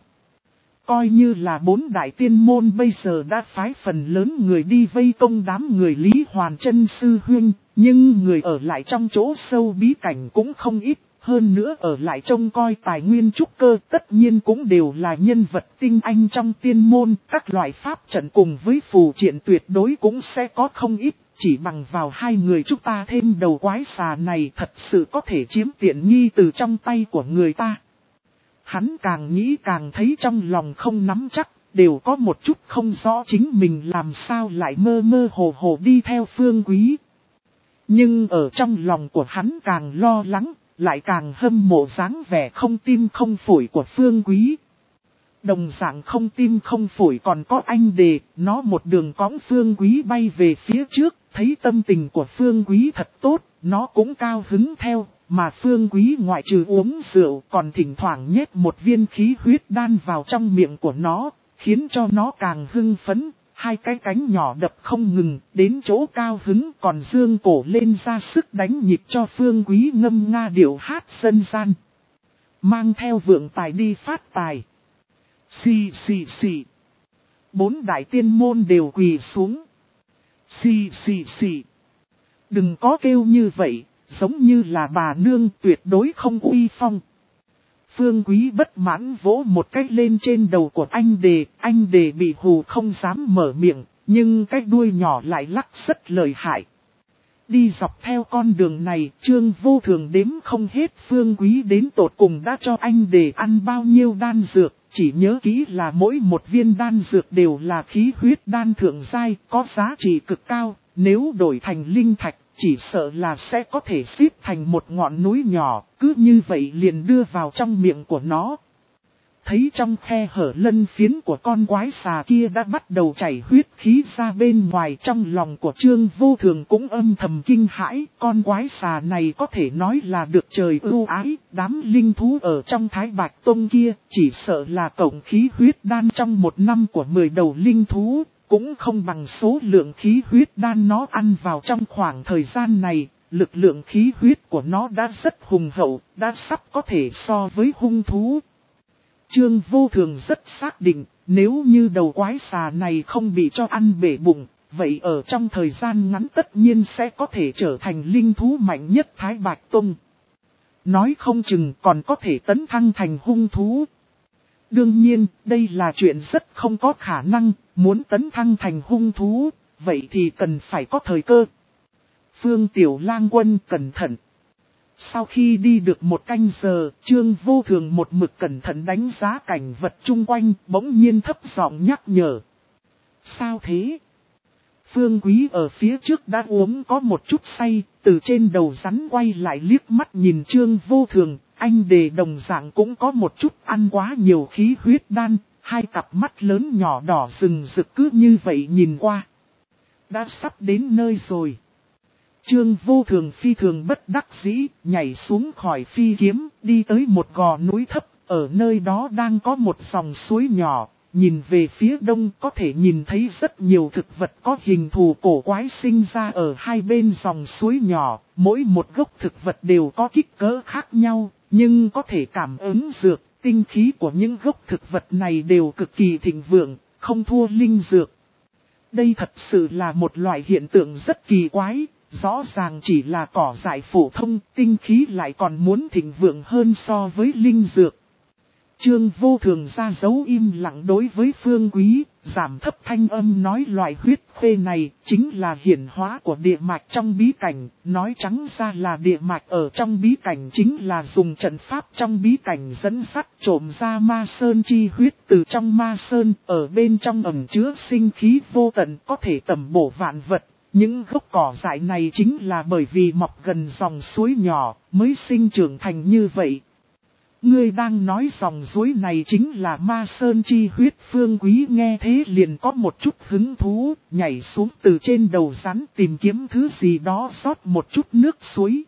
Speaker 1: Coi như là bốn đại tiên môn bây giờ đã phái phần lớn người đi vây công đám người Lý Hoàn Chân sư huynh, nhưng người ở lại trong chỗ sâu bí cảnh cũng không ít. Hơn nữa ở lại trông coi tài nguyên trúc cơ tất nhiên cũng đều là nhân vật tinh anh trong tiên môn, các loại pháp trận cùng với phù triện tuyệt đối cũng sẽ có không ít, chỉ bằng vào hai người chúng ta thêm đầu quái xà này thật sự có thể chiếm tiện nghi từ trong tay của người ta. Hắn càng nghĩ càng thấy trong lòng không nắm chắc, đều có một chút không rõ chính mình làm sao lại mơ mơ hồ hồ đi theo Phương Quý. Nhưng ở trong lòng của hắn càng lo lắng, lại càng hâm mộ dáng vẻ không tim không phổi của Phương Quý. Đồng dạng không tim không phổi còn có anh đề, nó một đường cõng Phương Quý bay về phía trước, thấy tâm tình của Phương Quý thật tốt, nó cũng cao hứng theo, mà Phương Quý ngoại trừ uống rượu còn thỉnh thoảng nhét một viên khí huyết đan vào trong miệng của nó, khiến cho nó càng hưng phấn. Hai cái cánh nhỏ đập không ngừng, đến chỗ cao hứng còn dương cổ lên ra sức đánh nhịp cho Phương Quý ngâm nga điệu hát dân gian. Mang theo vượng tài đi phát tài. Xì xì xì. Bốn đại tiên môn đều quỳ xuống. Xì xì xì. Đừng có kêu như vậy, giống như là bà nương tuyệt đối không uy phong. Phương Quý bất mãn vỗ một cách lên trên đầu của anh đề, anh đề bị hù không dám mở miệng, nhưng cái đuôi nhỏ lại lắc rất lợi hại. Đi dọc theo con đường này, Trương Vô Thường đếm không hết Phương Quý đến tột cùng đã cho anh đề ăn bao nhiêu đan dược, chỉ nhớ kỹ là mỗi một viên đan dược đều là khí huyết đan thượng giai, có giá trị cực cao, nếu đổi thành linh thạch. Chỉ sợ là sẽ có thể xếp thành một ngọn núi nhỏ, cứ như vậy liền đưa vào trong miệng của nó. Thấy trong khe hở lân phiến của con quái xà kia đã bắt đầu chảy huyết khí ra bên ngoài, trong lòng của Trương Vô Thường cũng âm thầm kinh hãi. Con quái xà này có thể nói là được trời ưu ái, đám linh thú ở trong Thái Bạch Tông kia chỉ sợ là cộng khí huyết đan trong một năm của mười đầu linh thú. cũng không bằng số lượng khí huyết đan nó ăn vào trong khoảng thời gian này, lực lượng khí huyết của nó đã rất hùng hậu, đã sắp có thể so với hung thú. Trương Vô Thường rất xác định, nếu như đầu quái xà này không bị cho ăn bể bụng, vậy ở trong thời gian ngắn tất nhiên sẽ có thể trở thành linh thú mạnh nhất Thái Bạch Tông. Nói không chừng còn có thể tấn thăng thành hung thú. Đương nhiên, đây là chuyện rất không có khả năng, muốn tấn thăng thành hung thú, vậy thì cần phải có thời cơ. Phương Tiểu Lang Quân cẩn thận. Sau khi đi được một canh giờ, Trương Vô Thường một mực cẩn thận đánh giá cảnh vật chung quanh, bỗng nhiên thấp giọng nhắc nhở. Sao thế? Phương Quý ở phía trước đã uống có một chút say, từ trên đầu rắn quay lại liếc mắt nhìn Trương Vô Thường, anh đề đồng dạng cũng có một chút ăn quá nhiều khí huyết đan, hai cặp mắt lớn nhỏ đỏ rừng rực cứ như vậy nhìn qua. Đã sắp đến nơi rồi. Trương Vô Thường phi thường bất đắc dĩ, nhảy xuống khỏi phi kiếm, đi tới một gò núi thấp, ở nơi đó đang có một dòng suối nhỏ, nhìn về phía đông có thể nhìn thấy rất nhiều thực vật có hình thù cổ quái sinh ra ở hai bên dòng suối nhỏ, mỗi một gốc thực vật đều có kích cỡ khác nhau, nhưng có thể cảm ứng dược, tinh khí của những gốc thực vật này đều cực kỳ thịnh vượng, không thua linh dược. Đây thật sự là một loại hiện tượng rất kỳ quái. Rõ ràng chỉ là cỏ dại phổ thông, tinh khí lại còn muốn thịnh vượng hơn so với linh dược. Trương Vô Thường ra dấu im lặng đối với Phương Quý, giảm thấp thanh âm nói loại huyết khê này chính là hiển hóa của địa mạch trong bí cảnh, nói trắng ra là địa mạch ở trong bí cảnh chính là dùng trận pháp trong bí cảnh dẫn sắt trộm ra ma sơn chi huyết từ trong ma sơn, ở bên trong ẩn chứa sinh khí vô tận có thể tẩm bổ vạn vật. Những gốc cỏ dại này chính là bởi vì mọc gần dòng suối nhỏ mới sinh trưởng thành như vậy. Ngươi đang nói dòng suối này chính là ma sơn chi huyết. Phương Quý nghe thế liền có một chút hứng thú, nhảy xuống từ trên đầu rắn tìm kiếm thứ gì đó rót một chút nước suối.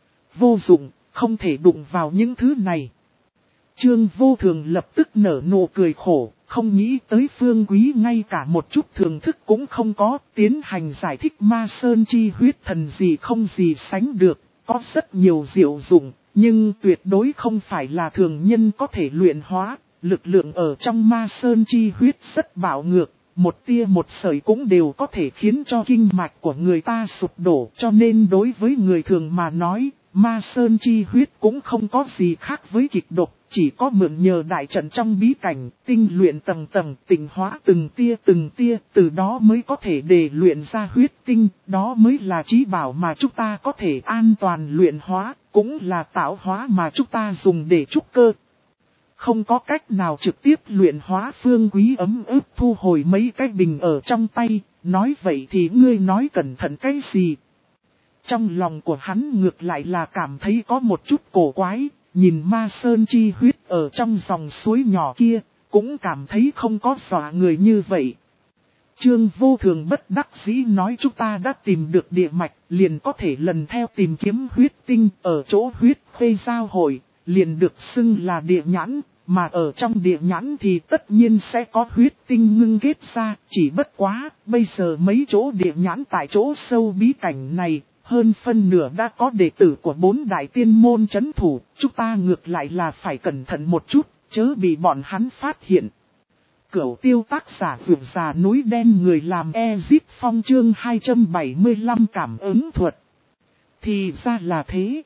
Speaker 1: Vô dụng, không thể đụng vào những thứ này. Trương Vô Thường lập tức nở nụ cười khổ, không nghĩ tới Phương Quý ngay cả một chút thưởng thức cũng không có, tiến hành giải thích ma sơn chi huyết thần gì không gì sánh được, có rất nhiều diệu dụng, nhưng tuyệt đối không phải là thường nhân có thể luyện hóa, lực lượng ở trong ma sơn chi huyết rất bạo ngược, một tia một sợi cũng đều có thể khiến cho kinh mạch của người ta sụp đổ, cho nên đối với người thường mà nói, ma sơn chi huyết cũng không có gì khác với kịch độc. Chỉ có mượn nhờ đại trận trong bí cảnh, tinh luyện tầng tầng, tịnh hóa từng tia từng tia, từ đó mới có thể để luyện ra huyết tinh, đó mới là trí bảo mà chúng ta có thể an toàn luyện hóa, cũng là tạo hóa mà chúng ta dùng để trúc cơ. Không có cách nào trực tiếp luyện hóa. Phương Quý ấm ức thu hồi mấy cái bình ở trong tay, nói vậy thì ngươi nói cẩn thận cái gì? Trong lòng của hắn ngược lại là cảm thấy có một chút cổ quái. Nhìn ma sơn chi huyết ở trong dòng suối nhỏ kia, cũng cảm thấy không có dọa người như vậy. Trương Vô Thường bất đắc dĩ nói chúng ta đã tìm được địa mạch, liền có thể lần theo tìm kiếm huyết tinh, ở chỗ huyết khê giao hội, liền được xưng là địa nhãn, mà ở trong địa nhãn thì tất nhiên sẽ có huyết tinh ngưng kết ra, chỉ bất quá, bây giờ mấy chỗ địa nhãn tại chỗ sâu bí cảnh này. Hơn phân nửa đã có đệ tử của bốn đại tiên môn chấn thủ, chúng ta ngược lại là phải cẩn thận một chút, chớ bị bọn hắn phát hiện. Cửu tiêu tác giả vượt già núi đen người làm Ezip Phong chương hai trăm bảy mươi lăm cảm ứng thuật. Thì ra là thế.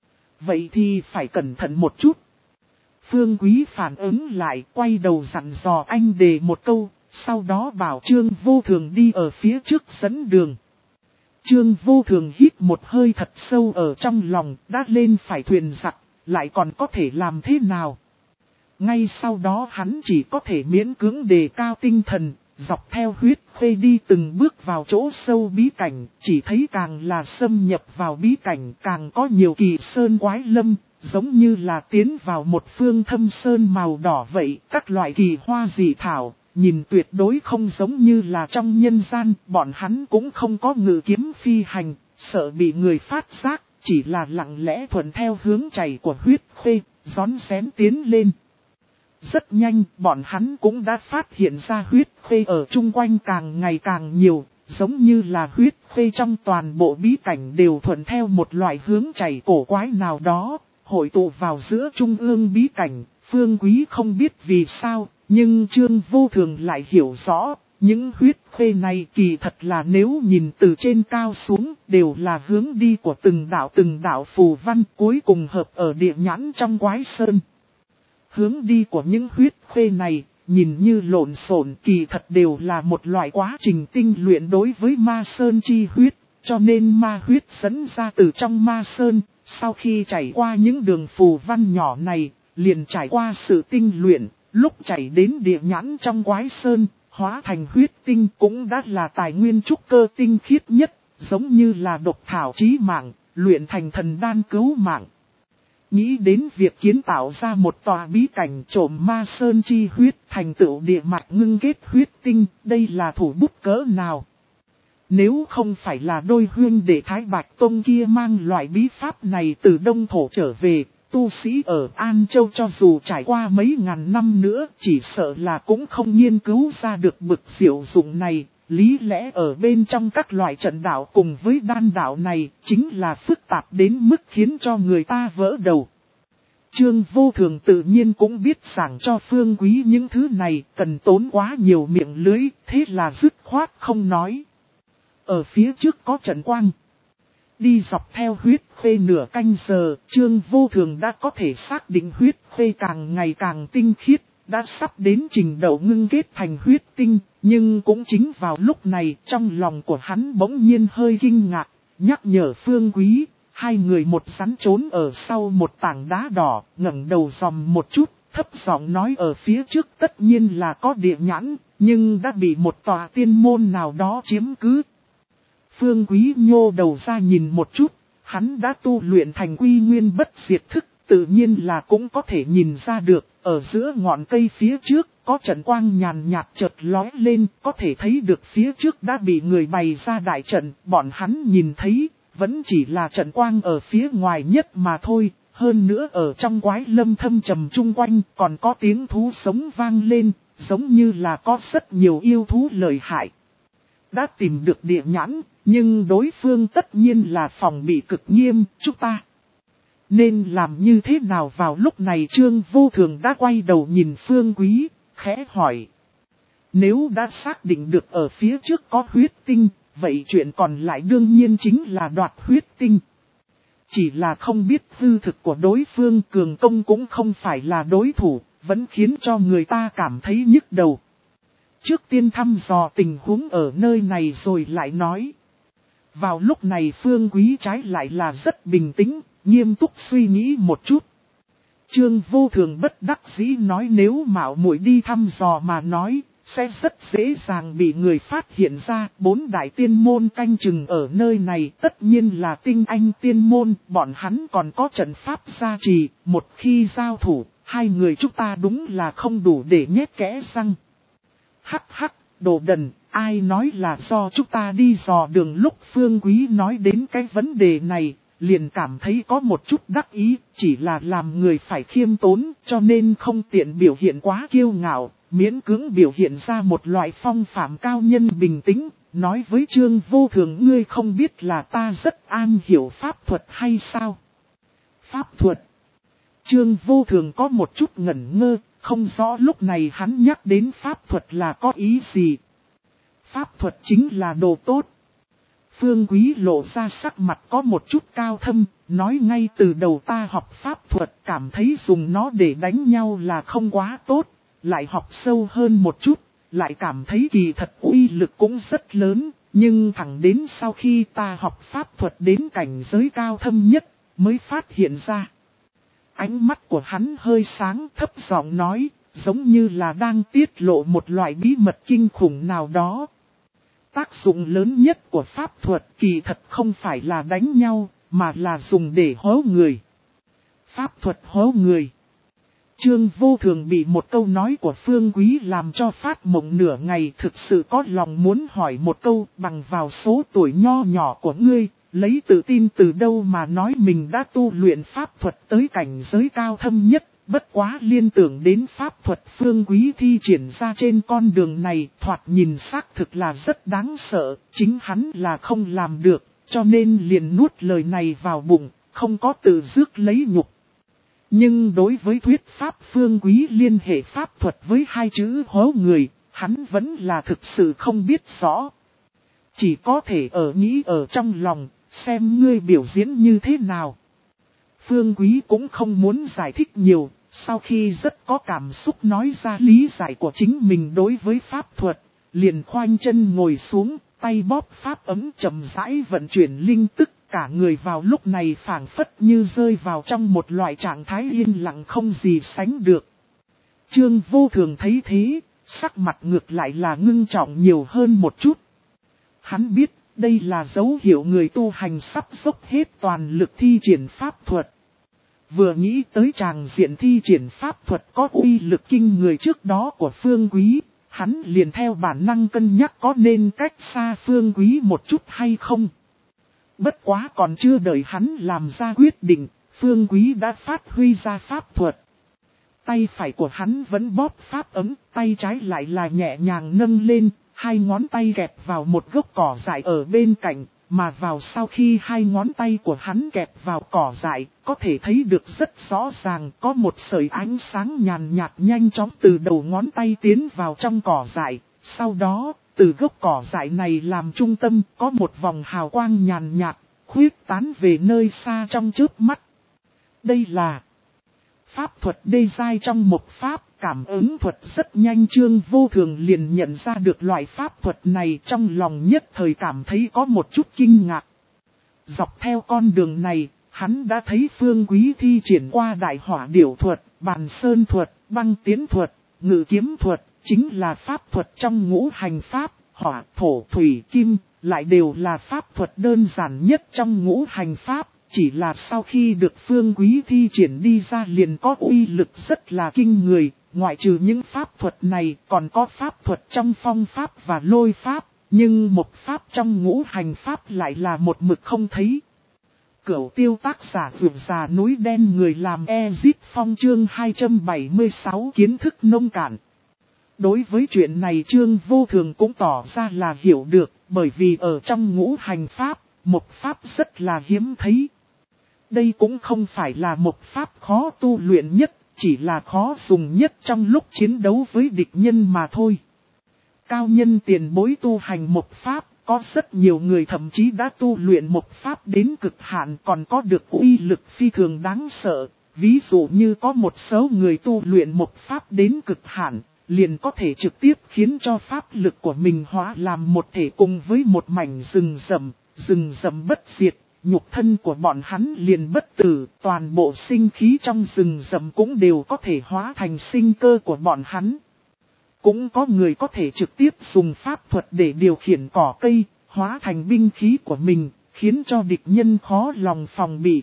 Speaker 1: Vậy thì phải cẩn thận một chút. Phương Quý phản ứng lại, quay đầu dặn dò anh đề một câu, sau đó bảo Trương Vô Thường đi ở phía trước dẫn đường. Trương Vô Thường hít một hơi thật sâu ở trong lòng, đã lên phải thuyền giặc, lại còn có thể làm thế nào? Ngay sau đó hắn chỉ có thể miễn cưỡng đề cao tinh thần, dọc theo huyết khê đi từng bước vào chỗ sâu bí cảnh, chỉ thấy càng là xâm nhập vào bí cảnh càng có nhiều kỳ sơn quái lâm, giống như là tiến vào một phương thâm sơn màu đỏ vậy, các loại kỳ hoa dị thảo. Nhìn tuyệt đối không giống như là trong nhân gian, bọn hắn cũng không có ngự kiếm phi hành, sợ bị người phát giác, chỉ là lặng lẽ thuận theo hướng chảy của huyết khê, rón rén tiến lên. Rất nhanh, bọn hắn cũng đã phát hiện ra huyết khê ở chung quanh càng ngày càng nhiều, giống như là huyết khê trong toàn bộ bí cảnh đều thuận theo một loại hướng chảy cổ quái nào đó, hội tụ vào giữa trung ương bí cảnh. Phương Quý không biết vì sao, nhưng Trương Vô Thường lại hiểu rõ, những huyết khê này kỳ thật là nếu nhìn từ trên cao xuống, đều là hướng đi của từng đạo từng đạo phù văn cuối cùng hợp ở địa nhãn trong quái sơn. Hướng đi của những huyết khê này, nhìn như lộn xộn kỳ thật đều là một loại quá trình tinh luyện đối với ma sơn chi huyết, cho nên ma huyết dẫn ra từ trong ma sơn, sau khi chảy qua những đường phù văn nhỏ này, liền trải qua sự tinh luyện, lúc chảy đến địa nhãn trong quái sơn, hóa thành huyết tinh cũng đã là tài nguyên trúc cơ tinh khiết nhất, giống như là độc thảo chí mạng, luyện thành thần đan cứu mạng. Nghĩ đến việc kiến tạo ra một tòa bí cảnh trộm ma sơn chi huyết thành tựu địa mạch ngưng kết huyết tinh, đây là thủ bút cỡ nào? Nếu không phải là đôi huyên để Thái Bạch Tông kia mang loại bí pháp này từ Đông Thổ trở về, tu sĩ ở An Châu cho dù trải qua mấy ngàn năm nữa chỉ sợ là cũng không nghiên cứu ra được bực diệu dụng này. Lý lẽ ở bên trong các loại trận đạo cùng với đan đạo này chính là phức tạp đến mức khiến cho người ta vỡ đầu. Trương Vô Thường tự nhiên cũng biết rằng cho Phương Quý những thứ này cần tốn quá nhiều miệng lưới, thế là dứt khoát không nói. Ở phía trước có trận quang. Đi dọc theo huyết khê nửa canh giờ, Trương Vô Thường đã có thể xác định huyết khê càng ngày càng tinh khiết, đã sắp đến trình độ ngưng kết thành huyết tinh, nhưng cũng chính vào lúc này trong lòng của hắn bỗng nhiên hơi kinh ngạc, nhắc nhở Phương Quý, hai người một rắn trốn ở sau một tảng đá đỏ, ngẩng đầu dòm một chút, thấp giọng nói ở phía trước tất nhiên là có địa nhãn, nhưng đã bị một tòa tiên môn nào đó chiếm cứ. Phương Quý nhô đầu ra nhìn một chút, hắn đã tu luyện thành quy nguyên bất diệt thức, tự nhiên là cũng có thể nhìn ra được, ở giữa ngọn cây phía trước, có trận quang nhàn nhạt chợt lóe lên, có thể thấy được phía trước đã bị người bày ra đại trận, bọn hắn nhìn thấy, vẫn chỉ là trận quang ở phía ngoài nhất mà thôi, hơn nữa ở trong quái lâm thâm trầm chung quanh, còn có tiếng thú sống vang lên, giống như là có rất nhiều yêu thú lợi hại. Đã tìm được địa nhãn, nhưng đối phương tất nhiên là phòng bị cực nghiêm, chúng ta nên làm như thế nào vào lúc này? Trương Vô Thường đã quay đầu nhìn Phương Quý, khẽ hỏi. Nếu đã xác định được ở phía trước có huyết tinh, vậy chuyện còn lại đương nhiên chính là đoạt huyết tinh. Chỉ là không biết hư thực của đối phương, cường công cũng không phải là đối thủ, vẫn khiến cho người ta cảm thấy nhức đầu. Trước tiên thăm dò tình huống ở nơi này rồi lại nói. Vào lúc này Phương Quý trái lại là rất bình tĩnh, nghiêm túc suy nghĩ một chút. Trương Vô Thường bất đắc dĩ nói nếu mạo muội đi thăm dò mà nói, sẽ rất dễ dàng bị người phát hiện ra. Bốn đại tiên môn canh chừng ở nơi này tất nhiên là tinh anh tiên môn, bọn hắn còn có trận pháp gia trì, một khi giao thủ, hai người chúng ta đúng là không đủ để nhét kẽ răng. Hắc hắc, đồ đần, ai nói là do chúng ta đi dò đường? Lúc Phương Quý nói đến cái vấn đề này, liền cảm thấy có một chút đắc ý, chỉ là làm người phải khiêm tốn, cho nên không tiện biểu hiện quá kiêu ngạo, miễn cưỡng biểu hiện ra một loại phong phạm cao nhân bình tĩnh, nói với Trương Vô Thường ngươi không biết là ta rất an hiểu pháp thuật hay sao? Pháp thuật? Trương Vô Thường có một chút ngẩn ngơ, không rõ lúc này hắn nhắc đến pháp thuật là có ý gì. Pháp thuật chính là đồ tốt. Phương Quý lộ ra sắc mặt có một chút cao thâm, nói ngay từ đầu ta học pháp thuật cảm thấy dùng nó để đánh nhau là không quá tốt, lại học sâu hơn một chút, lại cảm thấy kỳ thật uy lực cũng rất lớn, nhưng thẳng đến sau khi ta học pháp thuật đến cảnh giới cao thâm nhất, mới phát hiện ra. Ánh mắt của hắn hơi sáng, thấp giọng nói, giống như là đang tiết lộ một loại bí mật kinh khủng nào đó. Tác dụng lớn nhất của pháp thuật kỳ thật không phải là đánh nhau, mà là dùng để hố người. Pháp thuật hố người. Trương Vô Thường bị một câu nói của Phương Quý làm cho phát mộng nửa ngày, thực sự có lòng muốn hỏi một câu, bằng vào số tuổi nho nhỏ của ngươi, lấy tự tin từ đâu mà nói mình đã tu luyện pháp thuật tới cảnh giới cao thâm nhất, Bất quá liên tưởng đến pháp thuật Phương Quý thi triển ra trên con đường này, thoạt nhìn xác thực là rất đáng sợ, chính hắn là không làm được, cho nên liền nuốt lời này vào bụng, không có tự rước lấy nhục. Nhưng đối với thuyết pháp Phương Quý liên hệ pháp thuật với hai chữ hố người, hắn vẫn là thực sự không biết rõ. Chỉ có thể ở nghĩ ở trong lòng, xem ngươi biểu diễn như thế nào. Phương Quý cũng không muốn giải thích nhiều, sau khi rất có cảm xúc nói ra lý giải của chính mình đối với pháp thuật, liền khoanh chân ngồi xuống, tay bóp pháp ấm chậm rãi vận chuyển linh tức, cả người vào lúc này phảng phất như rơi vào trong một loại trạng thái yên lặng không gì sánh được. Trương Vô Thường thấy thế, sắc mặt ngược lại là ngưng trọng nhiều hơn một chút. Hắn biết, đây là dấu hiệu người tu hành sắp dốc hết toàn lực thi triển pháp thuật. Vừa nghĩ tới tràng diện thi triển pháp thuật có uy lực kinh người trước đó của Phương Quý, hắn liền theo bản năng cân nhắc có nên cách xa Phương Quý một chút hay không. Bất quá còn chưa đợi hắn làm ra quyết định, Phương Quý đã phát huy ra pháp thuật. Tay phải của hắn vẫn bóp pháp ấm, tay trái lại là nhẹ nhàng nâng lên, hai ngón tay kẹp vào một gốc cỏ dại ở bên cạnh, mà vào sau khi hai ngón tay của hắn kẹp vào cỏ dại, có thể thấy được rất rõ ràng có một sợi ánh sáng nhàn nhạt nhanh chóng từ đầu ngón tay tiến vào trong cỏ dại, sau đó, từ gốc cỏ dại này làm trung tâm, có một vòng hào quang nhàn nhạt, khuyết tán về nơi xa trong chớp mắt. Đây là pháp thuật đê giai trong một pháp, cảm ứng thuật rất nhanh. Trương Vô Thường liền nhận ra được loại pháp thuật này, trong lòng nhất thời cảm thấy có một chút kinh ngạc. Dọc theo con đường này, hắn đã thấy Phương Quý thi triển qua đại hỏa điểu thuật, bàn sơn thuật, băng tiến thuật, ngự kiếm thuật, chính là pháp thuật trong ngũ hành pháp, hỏa, thổ, thủy, kim, lại đều là pháp thuật đơn giản nhất trong ngũ hành pháp. Chỉ là sau khi được Phương Quý thi triển đi ra liền có uy lực rất là kinh người, ngoại trừ những pháp thuật này còn có pháp thuật trong phong pháp và lôi pháp, nhưng một pháp trong ngũ hành pháp lại là một mực không thấy. Cửu Tiêu tác giả Vượt Già Núi Đen, người làm Ezit Phong, chương hai trăm bảy mươi sáu kiến thức nông cạn. Đối với chuyện này Trương Vô Thường cũng tỏ ra là hiểu được, bởi vì ở trong ngũ hành pháp, một pháp rất là hiếm thấy. Đây cũng không phải là một pháp khó tu luyện nhất, chỉ là khó dùng nhất trong lúc chiến đấu với địch nhân mà thôi. Cao nhân tiền bối tu hành một pháp, có rất nhiều người thậm chí đã tu luyện một pháp đến cực hạn, còn có được uy lực phi thường đáng sợ. Ví dụ như có một số người tu luyện một pháp đến cực hạn, liền có thể trực tiếp khiến cho pháp lực của mình hóa làm một thể cùng với một mảnh rừng rậm, rừng rậm bất diệt. Nhục thân của bọn hắn liền bất tử, toàn bộ sinh khí trong rừng rậm cũng đều có thể hóa thành sinh cơ của bọn hắn. Cũng có người có thể trực tiếp dùng pháp thuật để điều khiển cỏ cây, hóa thành binh khí của mình, khiến cho địch nhân khó lòng phòng bị.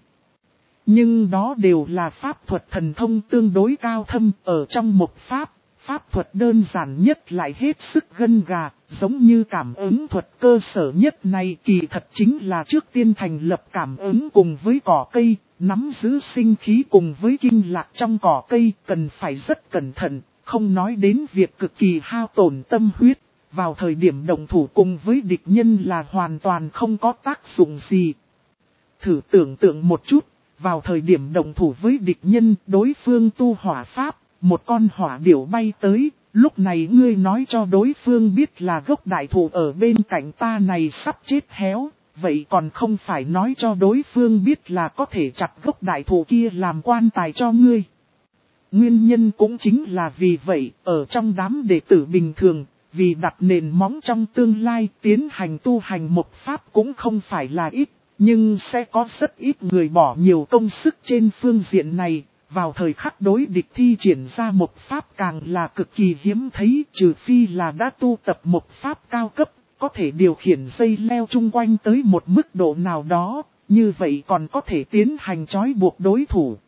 Speaker 1: Nhưng đó đều là pháp thuật thần thông tương đối cao thâm. Ở trong một pháp, pháp thuật đơn giản nhất lại hết sức gân gà, giống như cảm ứng thuật cơ sở nhất này kỳ thật chính là trước tiên thành lập cảm ứng cùng với cỏ cây, nắm giữ sinh khí cùng với kinh lạc trong cỏ cây, cần phải rất cẩn thận, không nói đến việc cực kỳ hao tổn tâm huyết, vào thời điểm động thủ cùng với địch nhân là hoàn toàn không có tác dụng gì. Thử tưởng tượng một chút, vào thời điểm động thủ với địch nhân, đối phương tu hỏa pháp, một con hỏa điểu bay tới, lúc này ngươi nói cho đối phương biết là gốc đại thụ ở bên cạnh ta này sắp chết héo, vậy còn không phải nói cho đối phương biết là có thể chặt gốc đại thụ kia làm quan tài cho ngươi. Nguyên nhân cũng chính là vì vậy, ở trong đám đệ tử bình thường, vì đặt nền móng trong tương lai tiến hành tu hành một pháp cũng không phải là ít, nhưng sẽ có rất ít người bỏ nhiều công sức trên phương diện này. Vào thời khắc đối địch thi triển ra một pháp càng là cực kỳ hiếm thấy, trừ phi là đã tu tập một pháp cao cấp, có thể điều khiển dây leo chung quanh tới một mức độ nào đó, như vậy còn có thể tiến hành trói buộc đối thủ.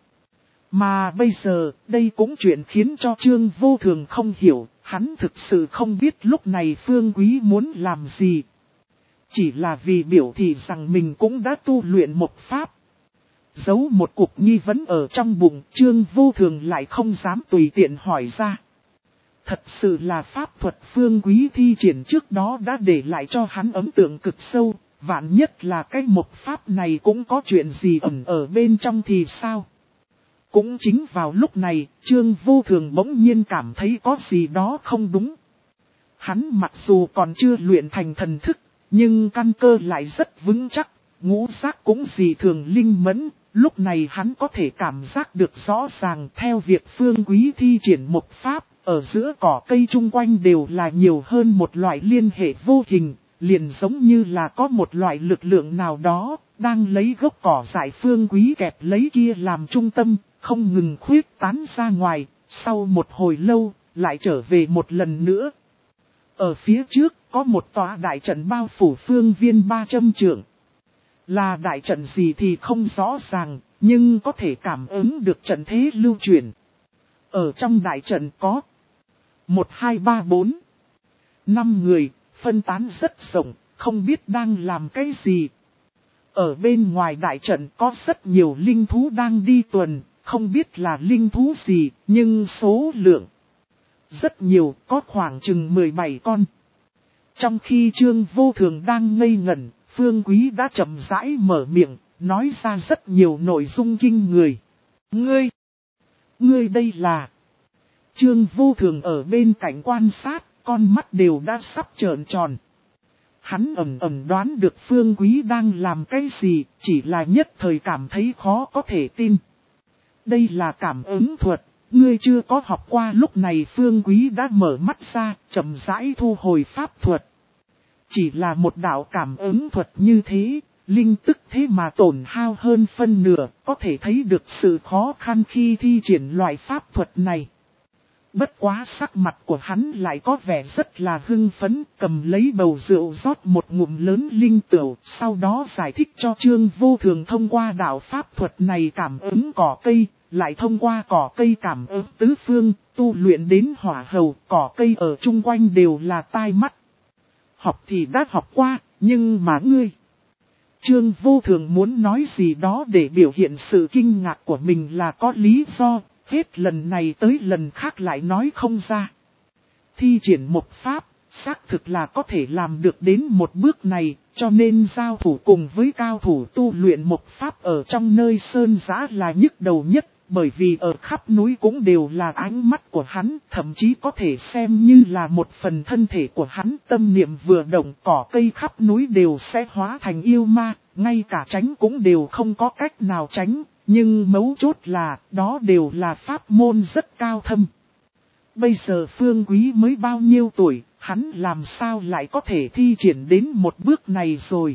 Speaker 1: Mà bây giờ, đây cũng chuyện khiến cho Trương Vô Thường không hiểu, hắn thực sự không biết lúc này Phương Quý muốn làm gì. Chỉ là vì biểu thị rằng mình cũng đã tu luyện một pháp. Giấu một cục nghi vấn ở trong bụng, Trương Vô Thường lại không dám tùy tiện hỏi ra. Thật sự là pháp thuật Phương Quý thi triển trước đó đã để lại cho hắn ấn tượng cực sâu, vạn nhất là cái một pháp này cũng có chuyện gì ẩn ở bên trong thì sao? Cũng chính vào lúc này, Trương Vô Thường bỗng nhiên cảm thấy có gì đó không đúng. Hắn mặc dù còn chưa luyện thành thần thức, nhưng căn cơ lại rất vững chắc, ngũ giác cũng dị thường linh mẫn. Lúc này hắn có thể cảm giác được rõ ràng theo việc Phương Quý thi triển một pháp, ở giữa cỏ cây chung quanh đều là nhiều hơn một loại liên hệ vô hình, liền giống như là có một loại lực lượng nào đó, đang lấy gốc cỏ dại Phương Quý kẹp lấy kia làm trung tâm, không ngừng khuyết tán ra ngoài, sau một hồi lâu, lại trở về một lần nữa. Ở phía trước, có một tòa đại trận bao phủ phương viên ba trăm trượng. Là đại trận gì thì không rõ ràng, nhưng có thể cảm ứng được trận thế lưu chuyển. Ở trong đại trận có một, hai, ba, bốn, năm người, phân tán rất rộng, không biết đang làm cái gì. Ở bên ngoài đại trận có rất nhiều linh thú đang đi tuần, không biết là linh thú gì, nhưng số lượng rất nhiều, có khoảng chừng mười bảy con. Trong khi Trương Vô Thường đang ngây ngẩn, Phương Quý đã chậm rãi mở miệng, nói ra rất nhiều nội dung kinh người. Ngươi! Ngươi đây là... Trương Vô Thường ở bên cạnh quan sát, con mắt đều đã sắp trợn tròn. Hắn ẩn ẩn đoán được Phương Quý đang làm cái gì, chỉ là nhất thời cảm thấy khó có thể tin. Đây là cảm ứng thuật, ngươi chưa có học qua. Lúc này Phương Quý đã mở mắt ra, chậm rãi thu hồi pháp thuật. Chỉ là một đạo cảm ứng thuật như thế, linh tức thế mà tổn hao hơn phân nửa, có thể thấy được sự khó khăn khi thi triển loại pháp thuật này. Bất quá sắc mặt của hắn lại có vẻ rất là hưng phấn, cầm lấy bầu rượu rót một ngụm lớn linh tửu, sau đó giải thích cho Trương Vô Thường thông qua đạo pháp thuật này cảm ứng cỏ cây, lại thông qua cỏ cây cảm ứng tứ phương, tu luyện đến hỏa hầu, cỏ cây ở chung quanh đều là tai mắt. Học thì đã học qua, nhưng mà ngươi... Trương Vô Thường muốn nói gì đó để biểu hiện sự kinh ngạc của mình là có lý do, hết lần này tới lần khác lại nói không ra. Thi triển một pháp, xác thực là có thể làm được đến một bước này, cho nên giao thủ cùng với cao thủ tu luyện một pháp ở trong nơi sơn giã là nhức đầu nhất, bởi vì ở khắp núi cũng đều là ánh mắt của hắn, thậm chí có thể xem như là một phần thân thể của hắn. Tâm niệm vừa động, cỏ cây khắp núi đều sẽ hóa thành yêu ma, ngay cả tránh cũng đều không có cách nào tránh, nhưng mấu chốt là, đó đều là pháp môn rất cao thâm. Bây giờ Phương Quý mới bao nhiêu tuổi, hắn làm sao lại có thể thi triển đến một bước này rồi.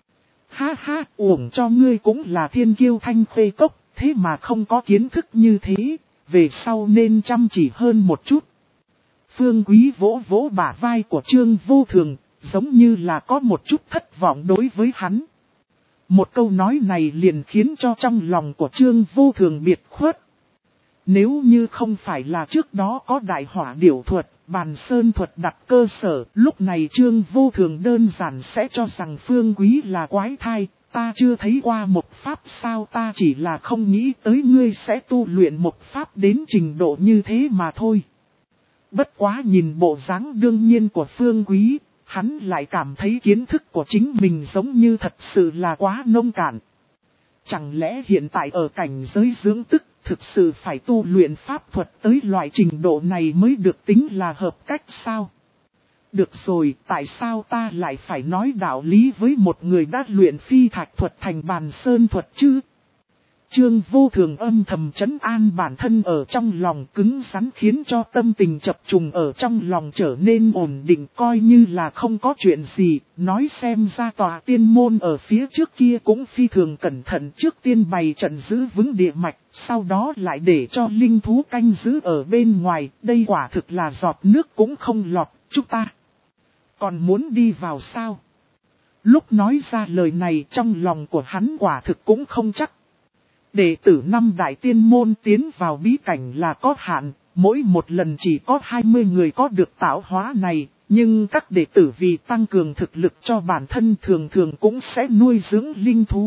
Speaker 1: Ha ha, uổng cho ngươi cũng là thiên kiêu thanh khuê cốc, thế mà không có kiến thức như thế, về sau nên chăm chỉ hơn một chút. Phương Quý vỗ vỗ bả vai của Trương Vô Thường, giống như là có một chút thất vọng đối với hắn. Một câu nói này liền khiến cho trong lòng của Trương Vô Thường biệt khuất. Nếu như không phải là trước đó có đại hỏa điểu thuật, bàn sơn thuật đặt cơ sở, lúc này Trương Vô Thường đơn giản sẽ cho rằng Phương Quý là quái thai, ta chưa thấy qua một pháp sao, ta chỉ là không nghĩ tới ngươi sẽ tu luyện một pháp đến trình độ như thế mà thôi. Bất quá nhìn bộ dáng đương nhiên của Phương Quý, hắn lại cảm thấy kiến thức của chính mình giống như thật sự là quá nông cạn. Chẳng lẽ hiện tại ở cảnh giới dưỡng tức, thực sự phải tu luyện pháp thuật tới loại trình độ này mới được tính là hợp cách sao? Được rồi, tại sao ta lại phải nói đạo lý với một người đã luyện phi thạch thuật thành bàn sơn thuật chứ? Trương Vô Thường âm thầm trấn an bản thân ở trong lòng, cứng rắn khiến cho tâm tình chập trùng ở trong lòng trở nên ổn định, coi như là không có chuyện gì. Nói xem ra tòa tiên môn ở phía trước kia cũng phi thường cẩn thận, trước tiên bày trận giữ vững địa mạch, sau đó lại để cho linh thú canh giữ ở bên ngoài. Đây quả thực là giọt nước cũng không lọt. Chúng ta còn muốn đi vào sao? Lúc nói ra lời này trong lòng của hắn quả thực cũng không chắc. Đệ tử năm đại tiên môn tiến vào bí cảnh là có hạn, mỗi một lần chỉ có hai mươi người có được tạo hóa này, nhưng các đệ tử vì tăng cường thực lực cho bản thân thường thường cũng sẽ nuôi dưỡng linh thú,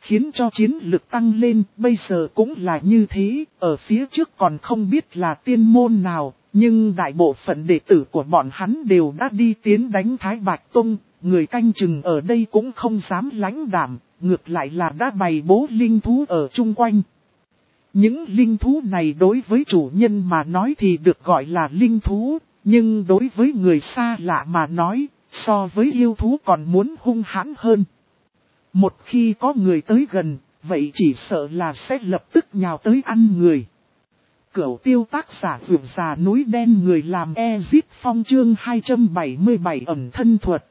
Speaker 1: khiến cho chiến lực tăng lên, bây giờ cũng là như thế, ở phía trước còn không biết là tiên môn nào, nhưng đại bộ phận đệ tử của bọn hắn đều đã đi tiến đánh Thái Bạch Tông, người canh chừng ở đây cũng không dám lãnh đảm, ngược lại là đã bày bố linh thú ở chung quanh. Những linh thú này đối với chủ nhân mà nói thì được gọi là linh thú, nhưng đối với người xa lạ mà nói, so với yêu thú còn muốn hung hãn hơn. Một khi có người tới gần, vậy chỉ sợ là sẽ lập tức nhào tới ăn người. Cửu tiêu tác giả vượt già núi đen người làm Ezit Phong chương hai trăm bảy mươi bảy ẩn thân thuật.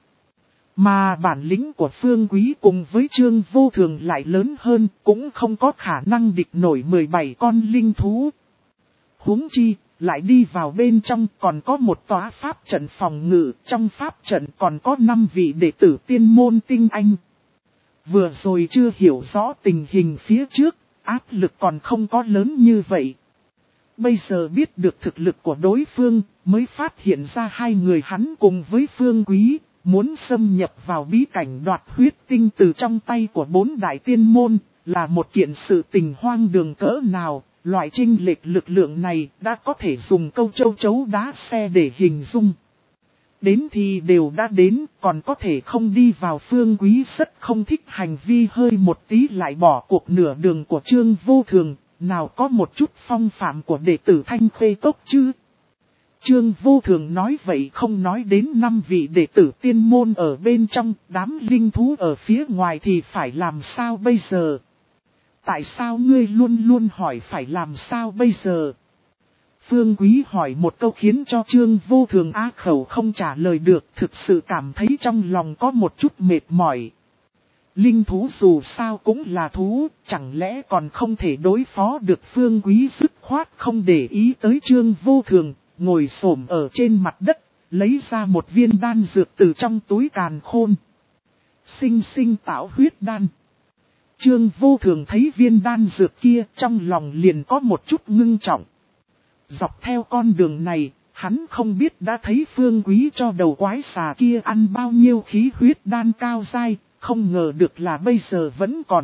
Speaker 1: Mà bản lĩnh của Phương Quý cùng với Trương Vô Thường lại lớn hơn, cũng không có khả năng địch nổi mười bảy con linh thú. Huống chi, lại đi vào bên trong còn có một tòa pháp trận phòng ngự, trong pháp trận còn có năm vị đệ tử tiên môn tinh anh. Vừa rồi chưa hiểu rõ tình hình phía trước, áp lực còn không có lớn như vậy. Bây giờ biết được thực lực của đối phương, mới phát hiện ra hai người hắn cùng với Phương Quý, muốn xâm nhập vào bí cảnh đoạt huyết tinh từ trong tay của bốn đại tiên môn, là một kiện sự tình hoang đường cỡ nào. Loại chênh lệch lực lượng này đã có thể dùng câu châu chấu đá xe để hình dung. Đến thì đều đã đến, còn có thể không đi vào. Phương Quý rất không thích hành vi hơi một tí lại bỏ cuộc nửa đường của Trương Vô Thường, nào có một chút phong phạm của đệ tử Thanh Khê Cốc chứ. Trương Vô Thường nói vậy không nói đến năm vị đệ tử tiên môn ở bên trong, đám linh thú ở phía ngoài thì phải làm sao bây giờ? Tại sao ngươi luôn luôn hỏi phải làm sao bây giờ? Phương Quý hỏi một câu khiến cho Trương Vô Thường á khẩu không trả lời được, thực sự cảm thấy trong lòng có một chút mệt mỏi. Linh thú dù sao cũng là thú, chẳng lẽ còn không thể đối phó được. Phương Quý dứt khoát không để ý tới Trương Vô Thường, ngồi xổm ở trên mặt đất, lấy ra một viên đan dược từ trong túi càn khôn. Sinh sinh tạo huyết đan. Trương Vô Thường thấy viên đan dược kia trong lòng liền có một chút ngưng trọng. Dọc theo con đường này, hắn không biết đã thấy Phương Quý cho đầu quái xà kia ăn bao nhiêu khí huyết đan cao dai, không ngờ được là bây giờ vẫn còn.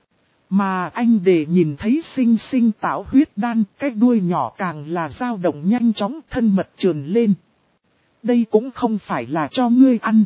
Speaker 1: Mà anh để nhìn thấy sinh sinh tạo huyết đan, cái đuôi nhỏ càng là dao động nhanh chóng, thân mật trườn lên. Đây cũng không phải là cho ngươi ăn.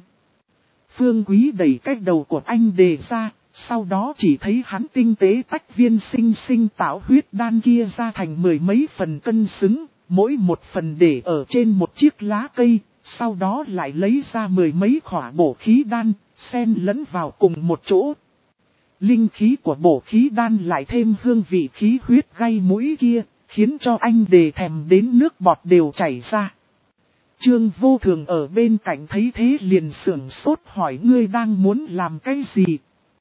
Speaker 1: Phương Quý đẩy cái đầu của anh đề ra. Sau đó chỉ thấy hắn tinh tế tách viên sinh sinh tạo huyết đan kia ra thành mười mấy phần cân xứng, mỗi một phần để ở trên một chiếc lá cây, sau đó lại lấy ra mười mấy khỏa bổ khí đan, xen lẫn vào cùng một chỗ. Linh khí của bổ khí đan lại thêm hương vị khí huyết gây mũi kia, khiến cho anh đề thèm đến nước bọt đều chảy ra. Trương Vô Thường ở bên cạnh thấy thế liền sưởng sốt hỏi ngươi đang muốn làm cái gì?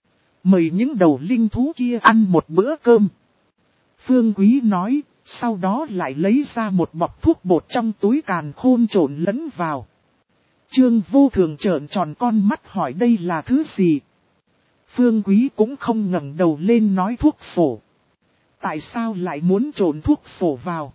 Speaker 1: Mời những đầu linh thú kia ăn một bữa cơm. Phương Quý nói, sau đó lại lấy ra một bọc thuốc bột trong túi càn khôn trộn lẫn vào. Trương Vô Thường trợn tròn con mắt hỏi đây là thứ gì? Phương Quý cũng không ngẩng đầu lên nói thuốc sổ. Tại sao lại muốn trộn thuốc sổ vào?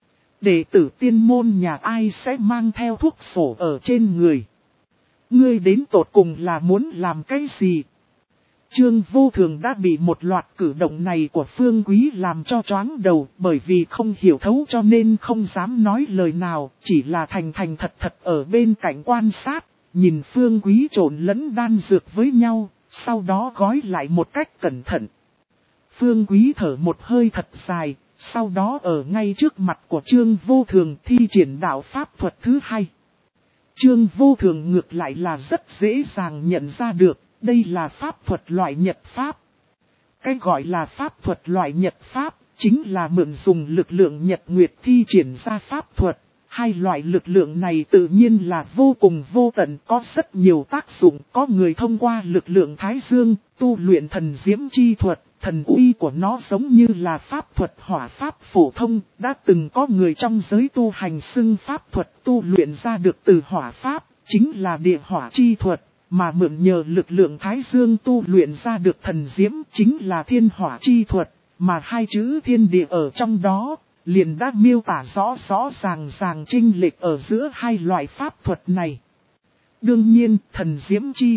Speaker 1: Đệ tử tiên môn nhà ai sẽ mang theo thuốc sổ ở trên người? Ngươi đến tột cùng là muốn làm cái gì? Trương Vô Thường đã bị một loạt cử động này của Phương Quý làm cho choáng đầu, bởi vì không hiểu thấu cho nên không dám nói lời nào, chỉ là thành thành thật thật ở bên cạnh quan sát, nhìn Phương Quý trộn lẫn đan dược với nhau, sau đó gói lại một cách cẩn thận. Phương Quý thở một hơi thật dài, sau đó ở ngay trước mặt của Trương Vô Thường thi triển đạo pháp thuật thứ hai. Trương Vô Thường ngược lại là rất dễ dàng nhận ra được. Đây là pháp thuật loại nhật pháp. Cái gọi là pháp thuật loại nhật pháp, chính là mượn dùng lực lượng nhật nguyệt thi triển ra pháp thuật. Hai loại lực lượng này tự nhiên là vô cùng vô tận, có rất nhiều tác dụng. Có người thông qua lực lượng thái dương, tu luyện thần diễm chi thuật, thần uy của nó giống như là pháp thuật hỏa pháp phổ thông. Đã từng có người trong giới tu hành xưng pháp thuật tu luyện ra được từ hỏa pháp, chính là địa hỏa chi thuật. Mà mượn nhờ lực lượng thái dương tu luyện ra được thần diễm chính là thiên hỏa chi thuật, mà hai chữ thiên địa ở trong đó, liền đã miêu tả rõ rõ ràng ràng chênh lệch ở giữa hai loại pháp thuật này. Đương nhiên, thần diễm chi thuật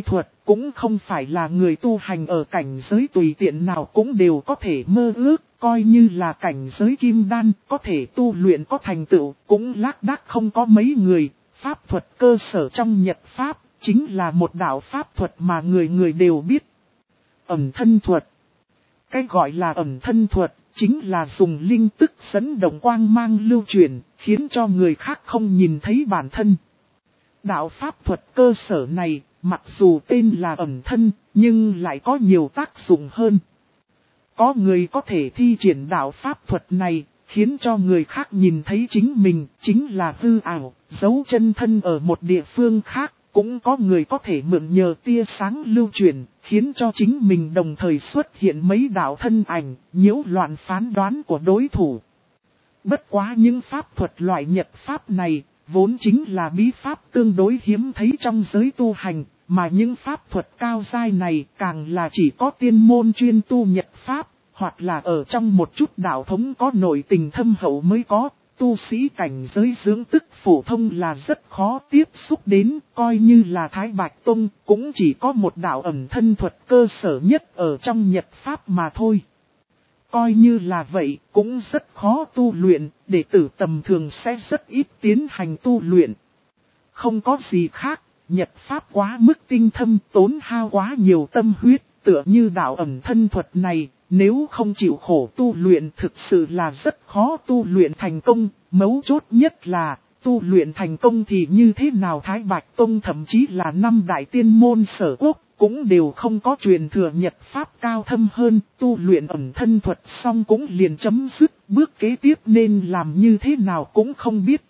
Speaker 1: cũng không phải là người tu hành ở cảnh giới tùy tiện nào cũng đều có thể mơ ước, coi như là cảnh giới kim đan, có thể tu luyện có thành tựu, cũng lác đác không có mấy người. Pháp thuật cơ sở trong Nhật Pháp, chính là một đạo pháp thuật mà người người đều biết. Ẩn thân thuật. Cái gọi là ẩn thân thuật, chính là dùng linh tức dẫn động quang mang lưu truyền, khiến cho người khác không nhìn thấy bản thân. Đạo pháp thuật cơ sở này, mặc dù tên là ẩn thân, nhưng lại có nhiều tác dụng hơn. Có người có thể thi triển đạo pháp thuật này, khiến cho người khác nhìn thấy chính mình, chính là hư ảo, giấu chân thân ở một địa phương khác. Cũng có người có thể mượn nhờ tia sáng lưu truyền, khiến cho chính mình đồng thời xuất hiện mấy đạo thân ảnh, nhiễu loạn phán đoán của đối thủ. Bất quá những pháp thuật loại Nhật Pháp này, vốn chính là bí pháp tương đối hiếm thấy trong giới tu hành, mà những pháp thuật cao giai này càng là chỉ có tiên môn chuyên tu Nhật Pháp, hoặc là ở trong một chút đạo thống có nội tình thâm hậu mới có. Tu sĩ cảnh giới dưỡng tức phổ thông là rất khó tiếp xúc đến, coi như là Thái Bạch Tông, cũng chỉ có một đạo ẩn thân thuật cơ sở nhất ở trong Nhật Pháp mà thôi. Coi như là vậy, cũng rất khó tu luyện, đệ tử tầm thường sẽ rất ít tiến hành tu luyện. Không có gì khác, Nhật Pháp quá mức tinh thâm, tốn hao quá nhiều tâm huyết, tựa như đạo ẩn thân thuật này. Nếu không chịu khổ tu luyện thực sự là rất khó tu luyện thành công, mấu chốt nhất là tu luyện thành công thì như thế nào Thái Bạch Tông thậm chí là năm đại tiên môn sở quốc cũng đều không có truyền thừa Nhật Pháp cao thâm hơn, tu luyện ẩn thân thuật xong cũng liền chấm dứt, bước kế tiếp nên làm như thế nào cũng không biết.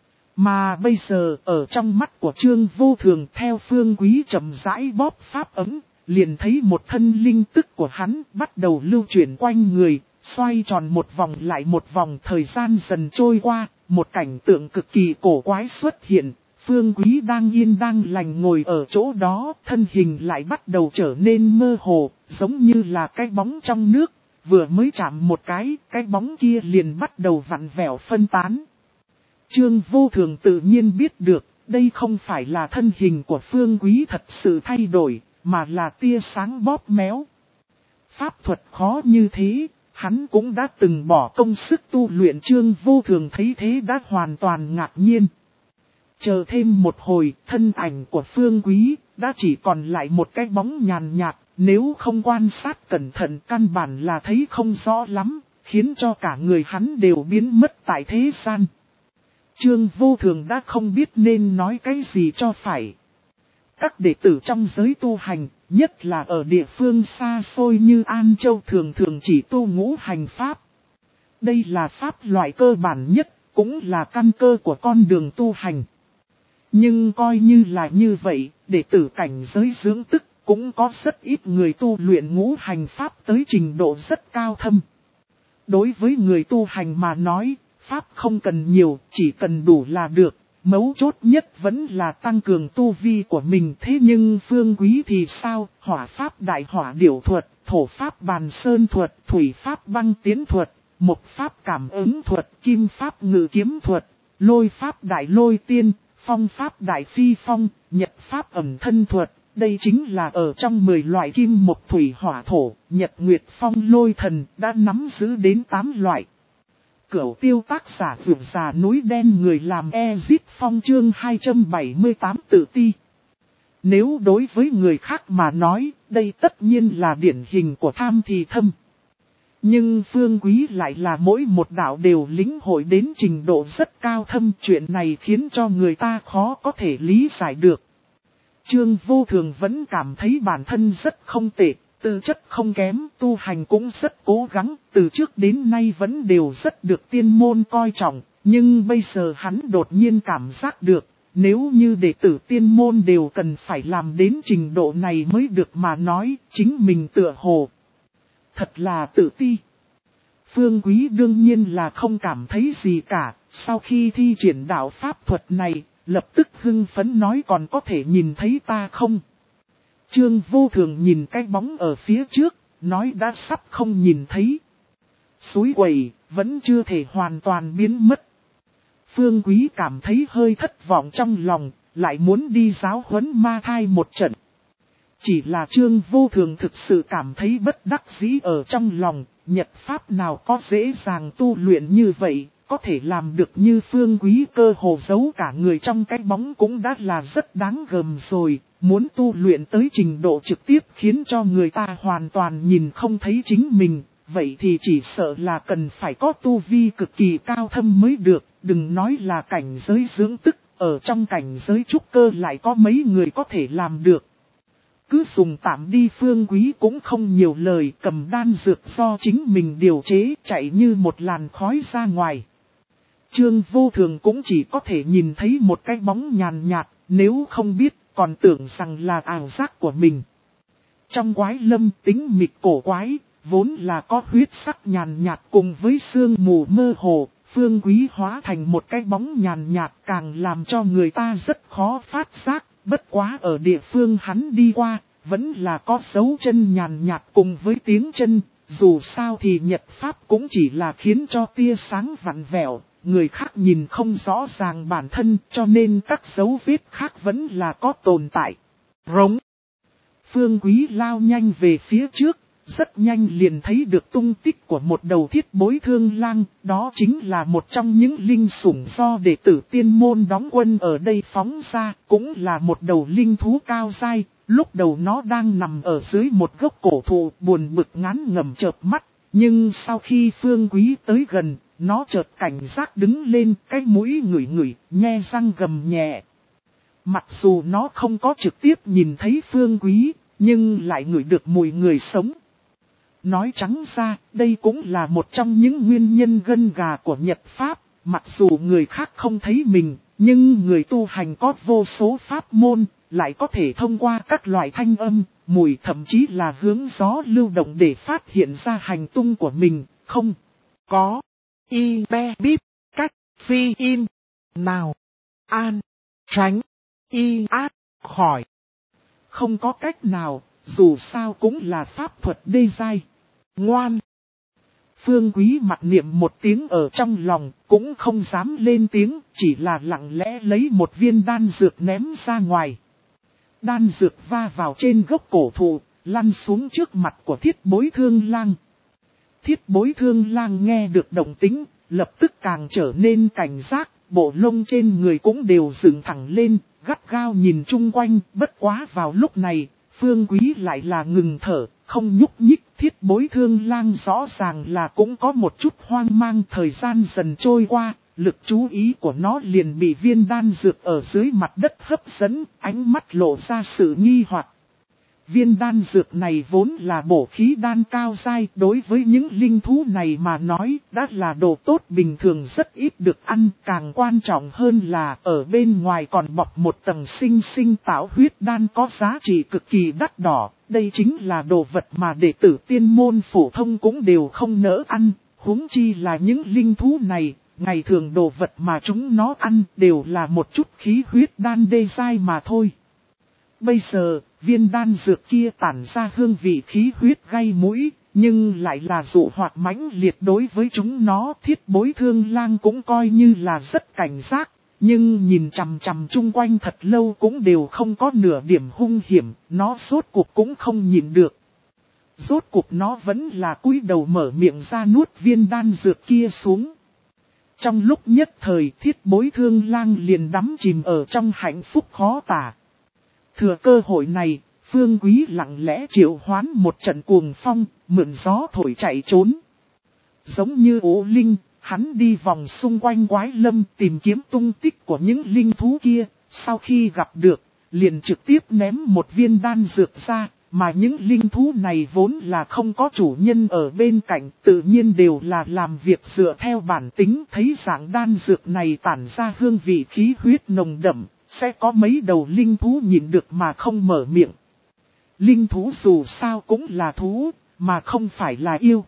Speaker 1: Mà bây giờ ở trong mắt của Trương Vô Thường theo Phương Quý chậm rãi bóp pháp ấm. Liền thấy một thân linh tức của hắn bắt đầu lưu chuyển quanh người, xoay tròn một vòng lại một vòng, thời gian dần trôi qua, một cảnh tượng cực kỳ cổ quái xuất hiện. Phương Quý đang yên đang lành ngồi ở chỗ đó, thân hình lại bắt đầu trở nên mơ hồ, giống như là cái bóng trong nước, vừa mới chạm một cái, cái bóng kia liền bắt đầu vặn vẹo phân tán. Trương Vô Thường tự nhiên biết được, đây không phải là thân hình của Phương Quý thật sự thay đổi, mà là tia sáng bóp méo. Pháp thuật khó như thế, hắn cũng đã từng bỏ công sức tu luyện. Trương Vô Thường thấy thế đã hoàn toàn ngạc nhiên. Chờ thêm một hồi, thân ảnh của Phương Quý đã chỉ còn lại một cái bóng nhàn nhạt, nếu không quan sát cẩn thận căn bản là thấy không rõ lắm, khiến cho cả người hắn đều biến mất tại thế gian. Trương Vô Thường đã không biết nên nói cái gì cho phải. Các đệ tử trong giới tu hành, nhất là ở địa phương xa xôi như An Châu thường thường chỉ tu ngũ hành pháp. Đây là pháp loại cơ bản nhất, cũng là căn cơ của con đường tu hành. Nhưng coi như là như vậy, đệ tử cảnh giới dưỡng tức, cũng có rất ít người tu luyện ngũ hành pháp tới trình độ rất cao thâm. Đối với người tu hành mà nói, pháp không cần nhiều, chỉ cần đủ là được. Mấu chốt nhất vẫn là tăng cường tu vi của mình. Thế nhưng Phương Quý thì sao? Hỏa pháp đại hỏa điểu thuật, thổ pháp bàn sơn thuật, thủy pháp băng tiến thuật, mộc pháp cảm ứng thuật, kim pháp ngự kiếm thuật, lôi pháp đại lôi tiên, phong pháp đại phi phong, nhật pháp ẩn thân thuật. Đây chính là ở trong mười loại kim mộc thủy hỏa thổ, nhật nguyệt phong lôi thần đã nắm giữ đến tám loại. Cửu tiêu tác giả vượt già núi đen người làm Ezit Phong chương hai trăm bảy mươi tám tự ti. Nếu đối với người khác mà nói, đây tất nhiên là điển hình của tham thì thâm. Nhưng Phương Quý lại là mỗi một đạo đều lĩnh hội đến trình độ rất cao thâm, chuyện này khiến cho người ta khó có thể lý giải được. Trương Vô Thường vẫn cảm thấy bản thân rất không tệ. Tư chất không kém, tu hành cũng rất cố gắng, từ trước đến nay vẫn đều rất được tiên môn coi trọng, nhưng bây giờ hắn đột nhiên cảm giác được, nếu như đệ tử tiên môn đều cần phải làm đến trình độ này mới được mà nói, chính mình tựa hồ. Thật là tự ti. Phương Quý đương nhiên là không cảm thấy gì cả, sau khi thi triển đạo pháp thuật này, lập tức hưng phấn nói còn có thể nhìn thấy ta không? Trương Vô Thường nhìn cái bóng ở phía trước, nói đã sắp không nhìn thấy. Suối quẩy, vẫn chưa thể hoàn toàn biến mất. Phương Quý cảm thấy hơi thất vọng trong lòng, lại muốn đi giáo huấn ma thai một trận. Chỉ là Trương Vô Thường thực sự cảm thấy bất đắc dĩ ở trong lòng, Nhật pháp nào có dễ dàng tu luyện như vậy, có thể làm được như Phương Quý cơ hồ giấu cả người trong cái bóng cũng đã là rất đáng gờm rồi, muốn tu luyện tới trình độ trực tiếp khiến cho người ta hoàn toàn nhìn không thấy chính mình, vậy thì chỉ sợ là cần phải có tu vi cực kỳ cao thâm mới được, đừng nói là cảnh giới dưỡng tức, ở trong cảnh giới trúc cơ lại có mấy người có thể làm được. Cứ dùng tạm đi Phương Quý cũng không nhiều lời, cầm đan dược do chính mình điều chế chạy như một làn khói ra ngoài. Trương Vô Thường cũng chỉ có thể nhìn thấy một cái bóng nhàn nhạt, nếu không biết còn tưởng rằng là ảo giác của mình. Trong quái lâm tính mịch cổ quái, vốn là có huyết sắc nhàn nhạt cùng với sương mù mơ hồ, Phương Quý hóa thành một cái bóng nhàn nhạt càng làm cho người ta rất khó phát giác. Bất quá ở địa phương hắn đi qua, vẫn là có dấu chân nhàn nhạt cùng với tiếng chân, dù sao thì Nhật Pháp cũng chỉ là khiến cho tia sáng vặn vẹo, người khác nhìn không rõ ràng bản thân cho nên các dấu vết khác vẫn là có tồn tại. Rống! Phương Quý lao nhanh về phía trước, rất nhanh liền thấy được tung tích của một đầu thiết bối thương lang, đó chính là một trong những linh sủng do đệ tử tiên môn đóng quân ở đây phóng ra, cũng là một đầu linh thú cao dai, lúc đầu nó đang nằm ở dưới một gốc cổ thụ buồn bực ngán ngẩm chợp mắt, nhưng sau khi Phương Quý tới gần, nó chợt cảnh giác đứng lên, cái mũi ngửi ngửi, nhe răng gầm nhẹ. Mặc dù nó không có trực tiếp nhìn thấy Phương Quý, nhưng lại ngửi được mùi người sống. Nói trắng ra, đây cũng là một trong những nguyên nhân gân gà của Nhật Pháp, mặc dù người khác không thấy mình, nhưng người tu hành có vô số pháp môn, lại có thể thông qua các loại thanh âm, mùi thậm chí là hướng gió lưu động để phát hiện ra hành tung của mình, không có. Y be bíp, cách, phi im, nào, an, tránh, y át, khỏi. Không có cách nào, dù sao cũng là pháp thuật đê giai. Ngoan! Phương Quý mặt niệm một tiếng ở trong lòng, cũng không dám lên tiếng, chỉ là lặng lẽ lấy một viên đan dược ném ra ngoài. Đan dược va vào trên gốc cổ thụ, lăn xuống trước mặt của thiết bối thương lang. Thiết bối thương lang nghe được động tính, lập tức càng trở nên cảnh giác, bộ lông trên người cũng đều dựng thẳng lên, gắt gao nhìn chung quanh, bất quá vào lúc này, Phương Quý lại là ngừng thở, không nhúc nhích, thiết bối thương lang rõ ràng là cũng có một chút hoang mang. Thời gian dần trôi qua, lực chú ý của nó liền bị viên đan dược ở dưới mặt đất hấp dẫn, ánh mắt lộ ra sự nghi hoặc. Viên đan dược này vốn là bổ khí đan cao dai, đối với những linh thú này mà nói đã là đồ tốt bình thường rất ít được ăn, càng quan trọng hơn là ở bên ngoài còn bọc một tầng sinh sinh tạo huyết đan có giá trị cực kỳ đắt đỏ, đây chính là đồ vật mà đệ tử tiên môn phổ thông cũng đều không nỡ ăn, huống chi là những linh thú này, ngày thường đồ vật mà chúng nó ăn đều là một chút khí huyết đan đê dai mà thôi. Bây giờ, viên đan dược kia tản ra hương vị khí huyết gây mũi, nhưng lại là dụ hoạt mãnh liệt đối với chúng nó. Thiết bối thương lang cũng coi như là rất cảnh giác, nhưng nhìn chằm chằm chung quanh thật lâu cũng đều không có nửa điểm hung hiểm, nó rốt cuộc cũng không nhìn được. Rốt cuộc nó vẫn là cúi đầu mở miệng ra nuốt viên đan dược kia xuống. Trong lúc nhất thời thiết bối thương lang liền đắm chìm ở trong hạnh phúc khó tả. Thừa cơ hội này, Phương Quý lặng lẽ triệu hoán một trận cuồng phong, mượn gió thổi chạy trốn. Giống như ố linh, hắn đi vòng xung quanh quái lâm tìm kiếm tung tích của những linh thú kia, sau khi gặp được, liền trực tiếp ném một viên đan dược ra, mà những linh thú này vốn là không có chủ nhân ở bên cạnh, tự nhiên đều là làm việc dựa theo bản tính, thấy dạng đan dược này tản ra hương vị khí huyết nồng đậm. Sẽ có mấy đầu linh thú nhìn được mà không mở miệng. Linh thú dù sao cũng là thú, mà không phải là yêu.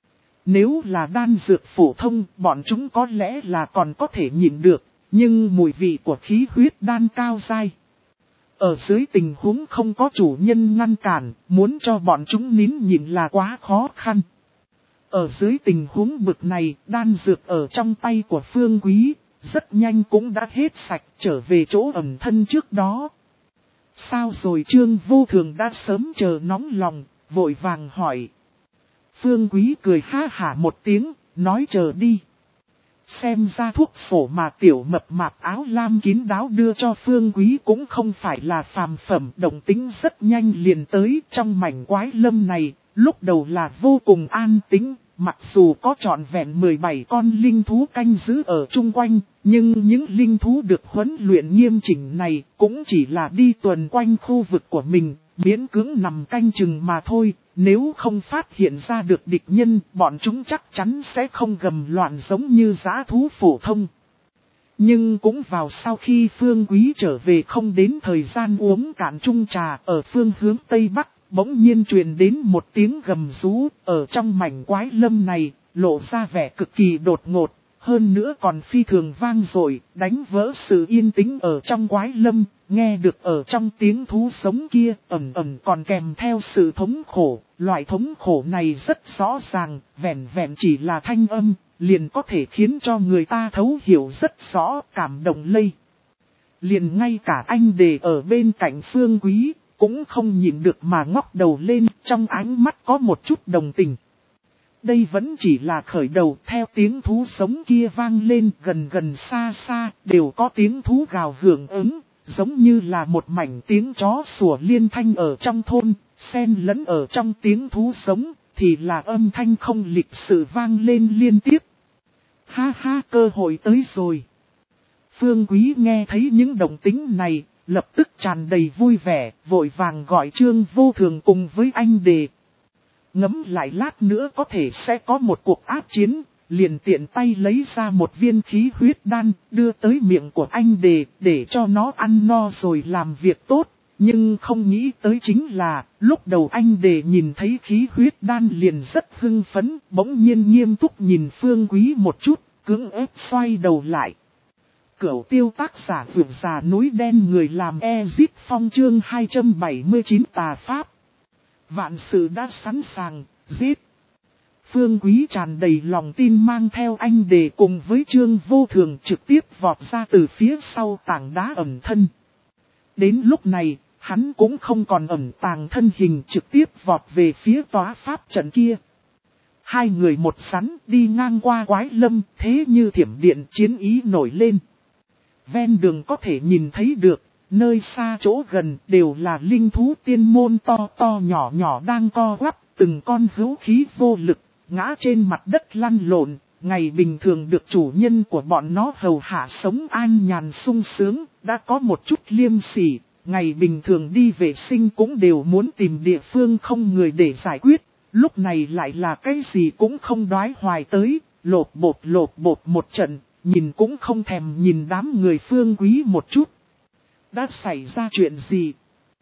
Speaker 1: Nếu là đan dược phổ thông, bọn chúng có lẽ là còn có thể nhịn được, nhưng mùi vị của khí huyết đan cao dai. Ở dưới tình huống không có chủ nhân ngăn cản, muốn cho bọn chúng nín nhịn là quá khó khăn. Ở dưới tình huống bực này, đan dược ở trong tay của Phương Quý, rất nhanh cũng đã hết sạch trở về chỗ ẩn thân trước đó. Sao rồi Trương Vô Thường đã sớm chờ nóng lòng, vội vàng hỏi. Phương Quý cười ha hả một tiếng, nói chờ đi. Xem ra thuốc phổ mà tiểu mập mạp áo lam kín đáo đưa cho Phương Quý cũng không phải là phàm phẩm, động tính rất nhanh liền tới trong mảnh quái lâm này, lúc đầu là vô cùng an tĩnh, mặc dù có trọn vẹn mười bảy con linh thú canh giữ ở chung quanh, nhưng những linh thú được huấn luyện nghiêm chỉnh này cũng chỉ là đi tuần quanh khu vực của mình, miễn cưỡng nằm canh chừng mà thôi. Nếu không phát hiện ra được địch nhân, bọn chúng chắc chắn sẽ không gầm loạn giống như dã thú phổ thông. Nhưng cũng vào sau khi Phương Quý trở về không đến thời gian uống cạn chung trà, ở phương hướng Tây Bắc, bỗng nhiên truyền đến một tiếng gầm rú, ở trong mảnh quái lâm này, lộ ra vẻ cực kỳ đột ngột, hơn nữa còn phi thường vang dội, đánh vỡ sự yên tĩnh ở trong quái lâm. Nghe được ở trong tiếng thú sống kia, ẩn ẩn còn kèm theo sự thống khổ, loại thống khổ này rất rõ ràng, vẹn vẹn chỉ là thanh âm, liền có thể khiến cho người ta thấu hiểu rất rõ, cảm động lây. Liền ngay cả anh Đề ở bên cạnh Phương Quý, cũng không nhịn được mà ngóc đầu lên, trong ánh mắt có một chút đồng tình. Đây vẫn chỉ là khởi đầu, theo tiếng thú sống kia vang lên gần gần xa xa, đều có tiếng thú gào hưởng ứng. Giống như là một mảnh tiếng chó sủa liên thanh ở trong thôn, xen lẫn ở trong tiếng thú sống, thì là âm thanh không lịch sự vang lên liên tiếp. Ha ha, cơ hội tới rồi. Phương Quý nghe thấy những động tĩnh này, lập tức tràn đầy vui vẻ, vội vàng gọi Trương Vô Thường cùng với anh Đề. Ngẫm lại lát nữa có thể sẽ có một cuộc ác chiến. Liền tiện tay lấy ra một viên khí huyết đan, đưa tới miệng của anh Đề, để cho nó ăn no rồi làm việc tốt. Nhưng không nghĩ tới chính là, lúc đầu anh Đề nhìn thấy khí huyết đan liền rất hưng phấn, bỗng nhiên nghiêm túc nhìn Phương Quý một chút, cưỡng ép xoay đầu lại. Cửu tiêu tác giả vượt già núi đen người làm Ezit Phong chương hai trăm bảy mươi chín tà pháp. Vạn sự đã sẵn sàng, giết. Phương Quý tràn đầy lòng tin mang theo anh Đề cùng với Trương Vô Thường trực tiếp vọt ra từ phía sau tảng đá ẩn thân. Đến lúc này, hắn cũng không còn ẩn tàng thân hình, trực tiếp vọt về phía tòa pháp trận kia. Hai người một sắn đi ngang qua quái lâm, thế như thiểm điện, chiến ý nổi lên. Ven đường có thể nhìn thấy được, nơi xa chỗ gần đều là linh thú tiên môn to to nhỏ nhỏ đang co quắp, từng con hữu khí vô lực. Ngã trên mặt đất lăn lộn, ngày bình thường được chủ nhân của bọn nó hầu hạ sống an nhàn sung sướng, đã có một chút liêm sỉ, ngày bình thường đi vệ sinh cũng đều muốn tìm địa phương không người để giải quyết, lúc này lại là cái gì cũng không đoái hoài tới, lột bột lột bột một trận, nhìn cũng không thèm nhìn đám người Phương Quý một chút. Đã xảy ra chuyện gì?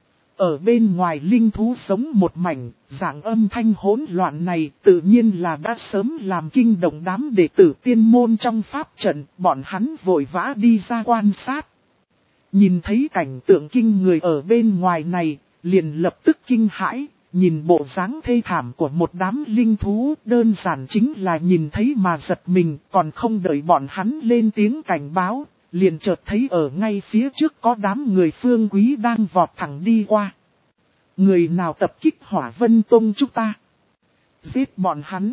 Speaker 1: Ở bên ngoài linh thú sống một mảnh, dạng âm thanh hỗn loạn này tự nhiên là đã sớm làm kinh động đám đệ tử tiên môn trong pháp trận, bọn hắn vội vã đi ra quan sát. Nhìn thấy cảnh tượng kinh người ở bên ngoài này, liền lập tức kinh hãi, nhìn bộ dáng thê thảm của một đám linh thú, đơn giản chính là nhìn thấy mà giật mình, còn không đợi bọn hắn lên tiếng cảnh báo. Liền chợt thấy ở ngay phía trước có đám người Phương Quý đang vọt thẳng đi qua. Người nào tập kích Hỏa Vân Tông chúng ta? Giết bọn hắn.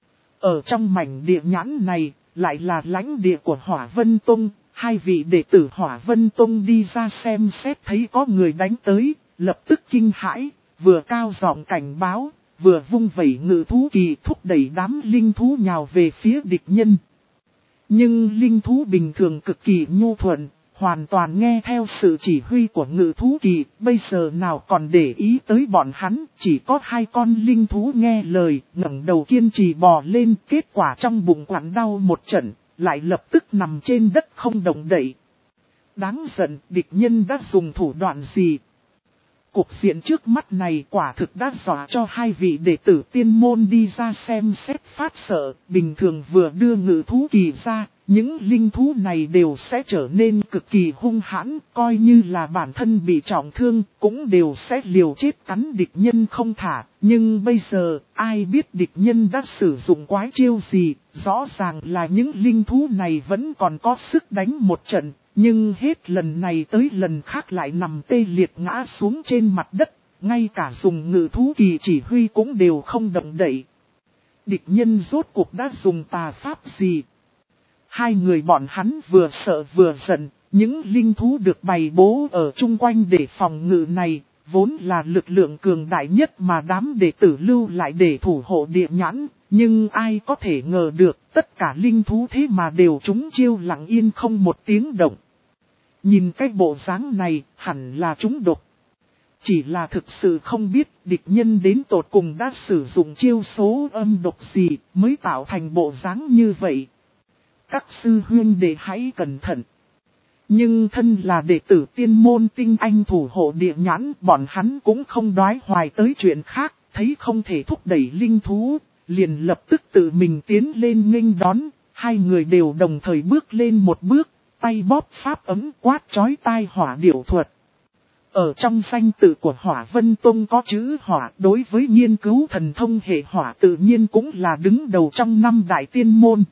Speaker 1: Ở trong mảnh địa nhãn này, lại là lãnh địa của Hỏa Vân Tông. Hai vị đệ tử Hỏa Vân Tông đi ra xem xét thấy có người đánh tới, lập tức kinh hãi, vừa cao giọng cảnh báo, vừa vung vẩy ngự thú kỳ thúc đẩy đám linh thú nhào về phía địch nhân. Nhưng linh thú bình thường cực kỳ nhu thuận, hoàn toàn nghe theo sự chỉ huy của ngự thú kỳ, bây giờ nào còn để ý tới bọn hắn, chỉ có hai con linh thú nghe lời, ngẩng đầu kiên trì bò lên, kết quả trong bụng quặn đau một trận, lại lập tức nằm trên đất không động đậy. Đáng giận, địch nhân đã dùng thủ đoạn gì? Cuộc diện trước mắt này quả thực đã dọa cho hai vị đệ tử tiên môn đi ra xem xét phát sợ, bình thường vừa đưa ngự thú kỳ ra, những linh thú này đều sẽ trở nên cực kỳ hung hãn, coi như là bản thân bị trọng thương, cũng đều sẽ liều chết cắn địch nhân không thả, nhưng bây giờ, ai biết địch nhân đã sử dụng quái chiêu gì, rõ ràng là những linh thú này vẫn còn có sức đánh một trận. Nhưng hết lần này tới lần khác lại nằm tê liệt ngã xuống trên mặt đất, ngay cả dùng ngự thú kỳ chỉ huy cũng đều không động đậy. Địch nhân rốt cuộc đã dùng tà pháp gì? Hai người bọn hắn vừa sợ vừa giận, những linh thú được bày bố ở chung quanh để phòng ngự này, vốn là lực lượng cường đại nhất mà đám đệ tử lưu lại để thủ hộ địa nhãn, nhưng ai có thể ngờ được tất cả linh thú thế mà đều trúng chiêu lặng yên không một tiếng động. Nhìn cái bộ dáng này hẳn là trúng độc. Chỉ là thực sự không biết địch nhân đến tột cùng đã sử dụng chiêu số âm độc gì mới tạo thành bộ dáng như vậy. Các sư huynh đệ hãy cẩn thận. Nhưng thân là đệ tử tiên môn tinh anh thủ hộ địa nhãn, bọn hắn cũng không đoái hoài tới chuyện khác, thấy không thể thúc đẩy linh thú, liền lập tức tự mình tiến lên nghênh đón, hai người đều đồng thời bước lên một bước, tay bóp pháp ấm quát chói tai hỏa điểu thuật. Ở trong danh tự của Hỏa Vân Tông có chữ hỏa, đối với nghiên cứu thần thông hệ hỏa tự nhiên cũng là đứng đầu trong năm đại tiên môn.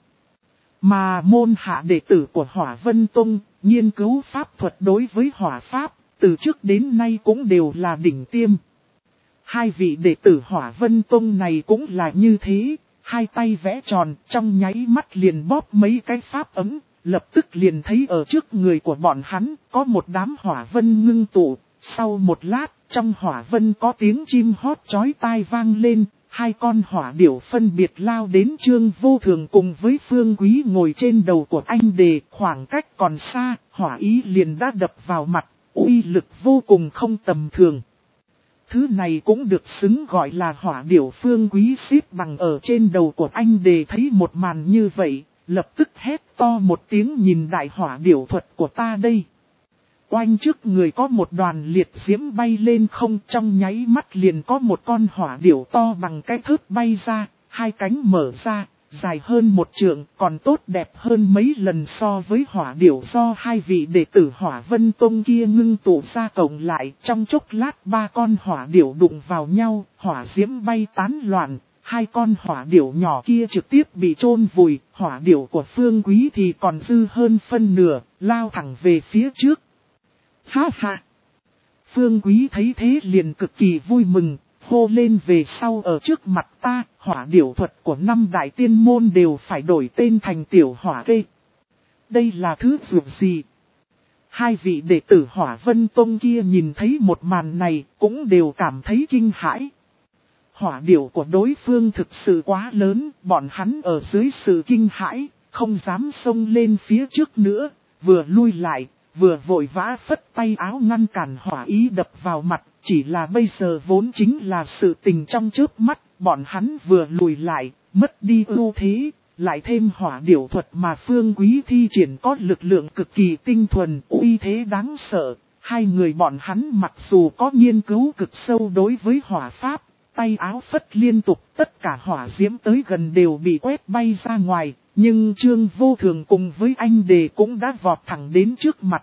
Speaker 1: Mà môn hạ đệ tử của Hỏa Vân Tông, nghiên cứu pháp thuật đối với hỏa pháp, từ trước đến nay cũng đều là đỉnh tiêm. Hai vị đệ tử Hỏa Vân Tông này cũng là như thế, hai tay vẽ tròn, trong nháy mắt liền bóp mấy cái pháp ấm, lập tức liền thấy ở trước người của bọn hắn có một đám hỏa vân ngưng tụ. Sau một lát, trong hỏa vân có tiếng chim hót chói tai vang lên, hai con hỏa điểu phân biệt lao đến Trương Vô Thường cùng với Phương Quý ngồi trên đầu của anh Đề, khoảng cách còn xa, hỏa ý liền đã đập vào mặt, uy lực vô cùng không tầm thường. Thứ này cũng được xứng gọi là hỏa điểu. Phương Quý xếp bằng ở trên đầu của anh Đề thấy một màn như vậy, lập tức hét to một tiếng nhìn đại hỏa điểu thuật của ta đây. Oanh trước người có một đoàn liệt diễm bay lên không, trong nháy mắt liền có một con hỏa điểu to bằng cái thớt bay ra, hai cánh mở ra, dài hơn một trượng, còn tốt đẹp hơn mấy lần so với hỏa điểu do hai vị đệ tử Hỏa Vân Tông kia ngưng tụ ra cộng lại. Trong chốc lát ba con hỏa điểu đụng vào nhau, hỏa diễm bay tán loạn, hai con hỏa điểu nhỏ kia trực tiếp bị chôn vùi, hỏa điểu của Phương Quý thì còn dư hơn phân nửa, lao thẳng về phía trước. Ha ha! Phương Quý thấy thế liền cực kỳ vui mừng, hô lên về sau ở trước mặt ta, hỏa điểu thuật của năm đại tiên môn đều phải đổi tên thành tiểu hỏa kê. Đây là thứ dược gì? Hai vị đệ tử Hỏa Vân Tông kia nhìn thấy một màn này cũng đều cảm thấy kinh hãi. Hỏa điểu của đối phương thực sự quá lớn, bọn hắn ở dưới sự kinh hãi, không dám xông lên phía trước nữa, vừa lui lại. Vừa vội vã phất tay áo ngăn cản hỏa ý đập vào mặt, chỉ là bây giờ vốn chính là sự tình trong chớp mắt, bọn hắn vừa lùi lại, mất đi ưu thế, lại thêm hỏa điểu thuật mà Phương Quý thi triển có lực lượng cực kỳ tinh thuần, uy thế đáng sợ. Hai người bọn hắn mặc dù có nghiên cứu cực sâu đối với hỏa pháp, tay áo phất liên tục, tất cả hỏa diễm tới gần đều bị quét bay ra ngoài. Nhưng Trương Vô Thường cùng với anh Đề cũng đã vọt thẳng đến trước mặt.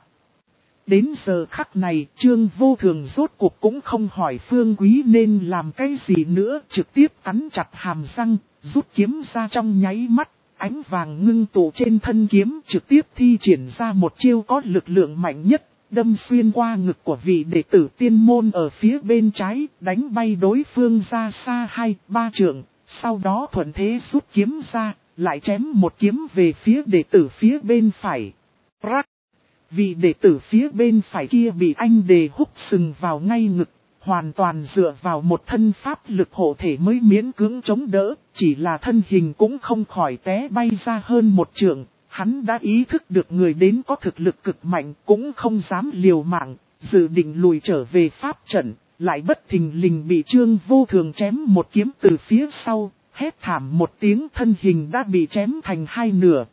Speaker 1: Đến giờ khắc này, Trương Vô Thường rốt cuộc cũng không hỏi Phương Quý nên làm cái gì nữa, trực tiếp cắn chặt hàm răng, rút kiếm ra trong nháy mắt, ánh vàng ngưng tụ trên thân kiếm trực tiếp thi triển ra một chiêu có lực lượng mạnh nhất, đâm xuyên qua ngực của vị đệ tử tiên môn ở phía bên trái, đánh bay đối phương ra xa hai, ba trượng, sau đó thuận thế rút kiếm ra. Lại chém một kiếm về phía đệ tử phía bên phải. Rắc! Vị đệ tử phía bên phải kia bị anh Đề húc sừng vào ngay ngực, hoàn toàn dựa vào một thân pháp lực hộ thể mới miễn cưỡng chống đỡ, chỉ là thân hình cũng không khỏi té bay ra hơn một trượng. Hắn đã ý thức được người đến có thực lực cực mạnh, cũng không dám liều mạng, dự định lùi trở về pháp trận, lại bất thình lình bị Trương Vô Thường chém một kiếm từ phía sau. Hét thảm một tiếng, thân hình đã bị chém thành hai nửa.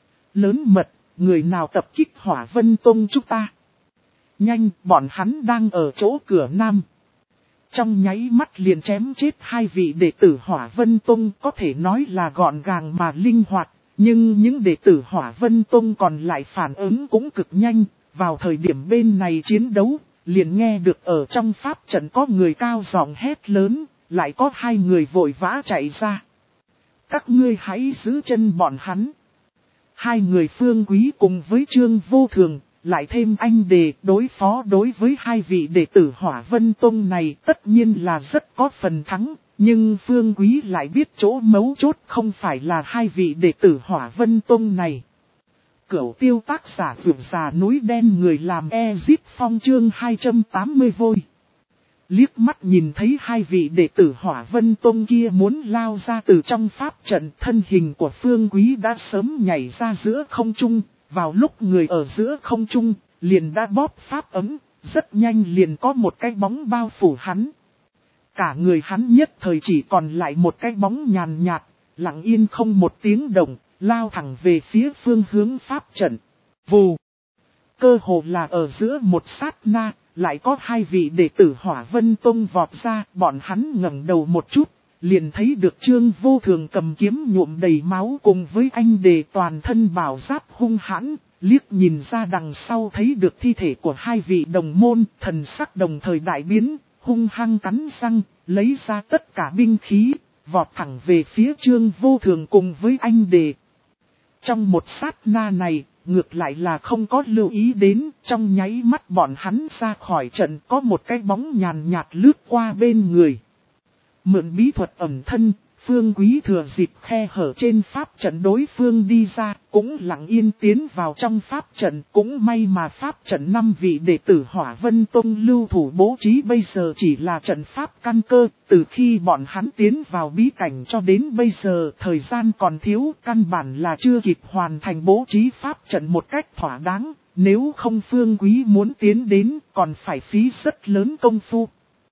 Speaker 1: Lớn mật, người nào tập kích Hỏa Vân Tông chúng ta? Nhanh, bọn hắn đang ở chỗ cửa nam. Trong nháy mắt liền chém chết hai vị đệ tử Hỏa Vân Tông, có thể nói là gọn gàng mà linh hoạt. Nhưng những đệ tử Hỏa Vân Tông còn lại phản ứng cũng cực nhanh. Vào thời điểm bên này chiến đấu, liền nghe được ở trong pháp trận có người cao giọng hét lớn. Lại có hai người vội vã chạy ra. Các ngươi hãy giữ chân bọn hắn. Hai người Phương Quý cùng với Trương Vô Thường, lại thêm anh đề đối phó đối với hai vị đệ tử Hỏa Vân Tông này tất nhiên là rất có phần thắng, nhưng Phương Quý lại biết chỗ mấu chốt không phải là hai vị đệ tử Hỏa Vân Tông này. Cửu tiêu tác giả vượt già núi đen người làm Ezip Phong chương hai trăm tám mươi vôi. Liếc mắt nhìn thấy hai vị đệ tử Hỏa Vân Tông kia muốn lao ra từ trong pháp trận, thân hình của Phương Quý đã sớm nhảy ra giữa không trung, vào lúc người ở giữa không trung, liền đã bóp pháp ấm, rất nhanh liền có một cái bóng bao phủ hắn. Cả người hắn nhất thời chỉ còn lại một cái bóng nhàn nhạt, lặng yên không một tiếng động, lao thẳng về phía phương hướng pháp trận. Vù! Cơ hồ là ở giữa một sát na, lại có hai vị đệ tử Hỏa Vân Tông vọt ra, bọn hắn ngẩng đầu một chút, liền thấy được Trương Vô Thường cầm kiếm nhuộm đầy máu cùng với anh đề toàn thân bảo giáp hung hãn, liếc nhìn ra đằng sau thấy được thi thể của hai vị đồng môn, thần sắc đồng thời đại biến, hung hăng cắn răng, lấy ra tất cả binh khí, vọt thẳng về phía Trương Vô Thường cùng với anh đề. Trong một sát na này, ngược lại là không có lưu ý đến, trong nháy mắt bọn hắn ra khỏi trận có một cái bóng nhàn nhạt lướt qua bên người. Mượn bí thuật ẩn thân, Phương Quý thừa dịp khe hở trên pháp trận đối phương đi ra, cũng lặng yên tiến vào trong pháp trận, cũng may mà pháp trận năm vị đệ tử Hỏa Vân Tông lưu thủ bố trí bây giờ chỉ là trận pháp căn cơ, từ khi bọn hắn tiến vào bí cảnh cho đến bây giờ thời gian còn thiếu, căn bản là chưa kịp hoàn thành bố trí pháp trận một cách thỏa đáng, nếu không Phương Quý muốn tiến đến còn phải phí rất lớn công phu.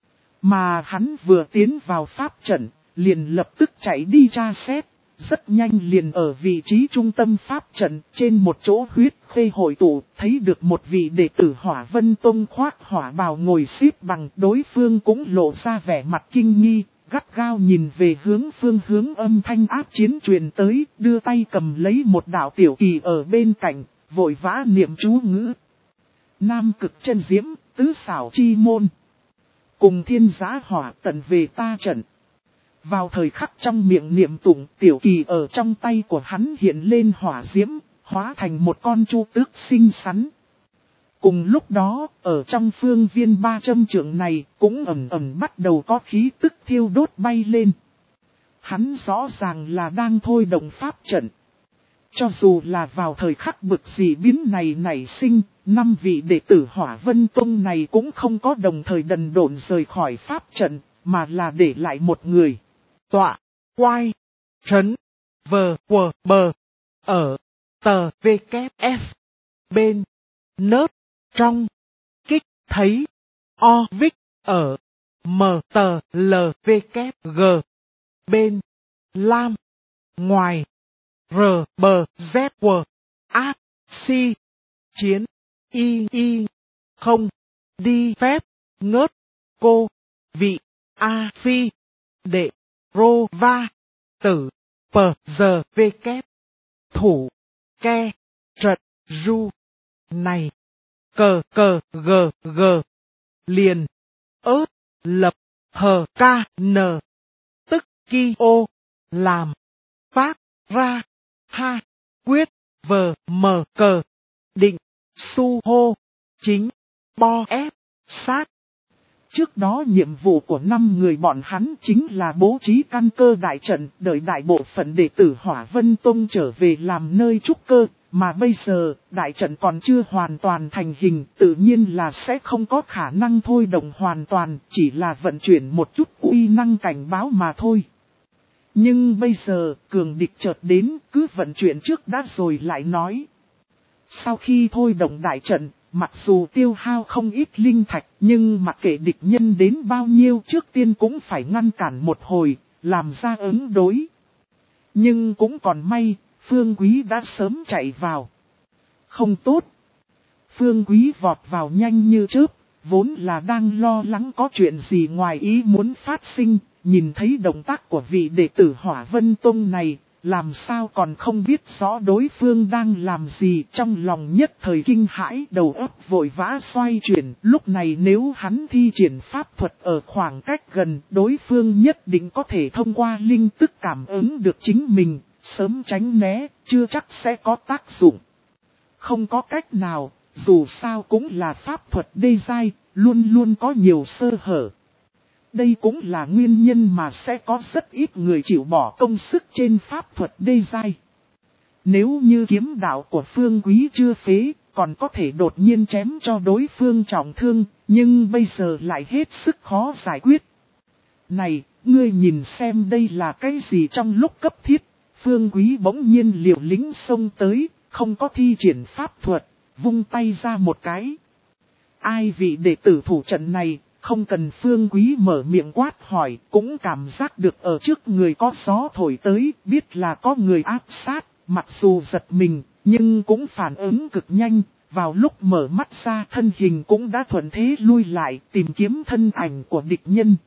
Speaker 1: Mà hắn vừa tiến vào pháp trận, liền lập tức chạy đi tra xét, rất nhanh liền ở vị trí trung tâm pháp trận, trên một chỗ huyết khê hội tụ, thấy được một vị đệ tử Hỏa Vân Tông khoác hỏa bào ngồi xếp bằng, đối phương cũng lộ ra vẻ mặt kinh nghi, gắt gao nhìn về hướng phương hướng âm thanh áp chiến truyền tới, đưa tay cầm lấy một đạo tiểu kỳ ở bên cạnh, vội vã niệm chú ngữ. Nam cực chân diễm, tứ xảo chi môn. Cùng thiên giá hỏa tận về ta trận. Vào thời khắc trong miệng niệm tụng, tiểu kỳ ở trong tay của hắn hiện lên hỏa diễm, hóa thành một con chu tước xinh xắn. Cùng lúc đó, ở trong phương viên ba trăm trượng này, cũng ẩm ẩm bắt đầu có khí tức thiêu đốt bay lên. Hắn rõ ràng là đang thôi động pháp trận. Cho dù là vào thời khắc bực dị biến này nảy sinh, năm vị đệ tử Hỏa Vân Tông này cũng không có đồng thời đần độn rời khỏi pháp trận, mà là để lại một người. Tọa, quay, trấn, vờ, quờ, bờ, ở, tờ, vê, kép, ép, bên, nớt, trong, kích, thấy, o, vích, ở, mờ, tờ, lờ, vê, kép, g, bên, lam, ngoài, r, bờ, z, w, áp, si, chiến, y, y, không, đi, phép, ngớt, cô, vị, a, phi, đệ, rô, va, tử, pờ, giờ, vê, kép, thủ, ke, trật, ru, này, cờ, cờ, g, g, liền, ớt, lập, hờ, ca, n, tức, ki, ô, làm, phát, ra, ha, quyết, vờ, mờ, cờ, định, su, hô, chính, bo, ép, sát. Trước đó nhiệm vụ của năm người bọn hắn chính là bố trí căn cơ đại trận, đợi đại bộ phận đệ tử Hỏa Vân Tông trở về làm nơi trúc cơ, mà bây giờ đại trận còn chưa hoàn toàn thành hình, tự nhiên là sẽ không có khả năng thôi động hoàn toàn, chỉ là vận chuyển một chút uy năng cảnh báo mà thôi. Nhưng bây giờ, cường địch chợt đến, cứ vận chuyển trước đã rồi lại nói. Sau khi thôi động đại trận, mặc dù tiêu hao không ít linh thạch, nhưng mặc kệ địch nhân đến bao nhiêu trước tiên cũng phải ngăn cản một hồi, làm ra ứng đối. Nhưng cũng còn may, Phương Quý đã sớm chạy vào. Không tốt. Phương Quý vọt vào nhanh như chớp, vốn là đang lo lắng có chuyện gì ngoài ý muốn phát sinh, nhìn thấy động tác của vị đệ tử Hỏa Vân Tông này, làm sao còn không biết rõ đối phương đang làm gì, trong lòng nhất thời kinh hãi, đầu óc vội vã xoay chuyển, lúc này nếu hắn thi triển pháp thuật ở khoảng cách gần, đối phương nhất định có thể thông qua linh tức cảm ứng được chính mình, sớm tránh né, chưa chắc sẽ có tác dụng. Không có cách nào, Dù sao cũng là pháp thuật đê giai, luôn luôn có nhiều sơ hở. Đây cũng là nguyên nhân mà sẽ có rất ít người chịu bỏ công sức trên pháp thuật đê giai. Nếu như kiếm đạo của Phương Quý chưa phế, còn có thể đột nhiên chém cho đối phương trọng thương, nhưng bây giờ lại hết sức khó giải quyết. Này, ngươi nhìn xem đây là cái gì trong lúc cấp thiết, Phương Quý bỗng nhiên liều lĩnh xông tới, không có thi triển pháp thuật, vung tay ra một cái. Ai vị đệ tử thủ trận này, không cần Phương Quý mở miệng quát hỏi, cũng cảm giác được ở trước người có gió thổi tới, biết là có người áp sát, mặc dù giật mình, nhưng cũng phản ứng cực nhanh, vào lúc mở mắt ra thân hình cũng đã thuận thế lui lại tìm kiếm thân ảnh của địch nhân.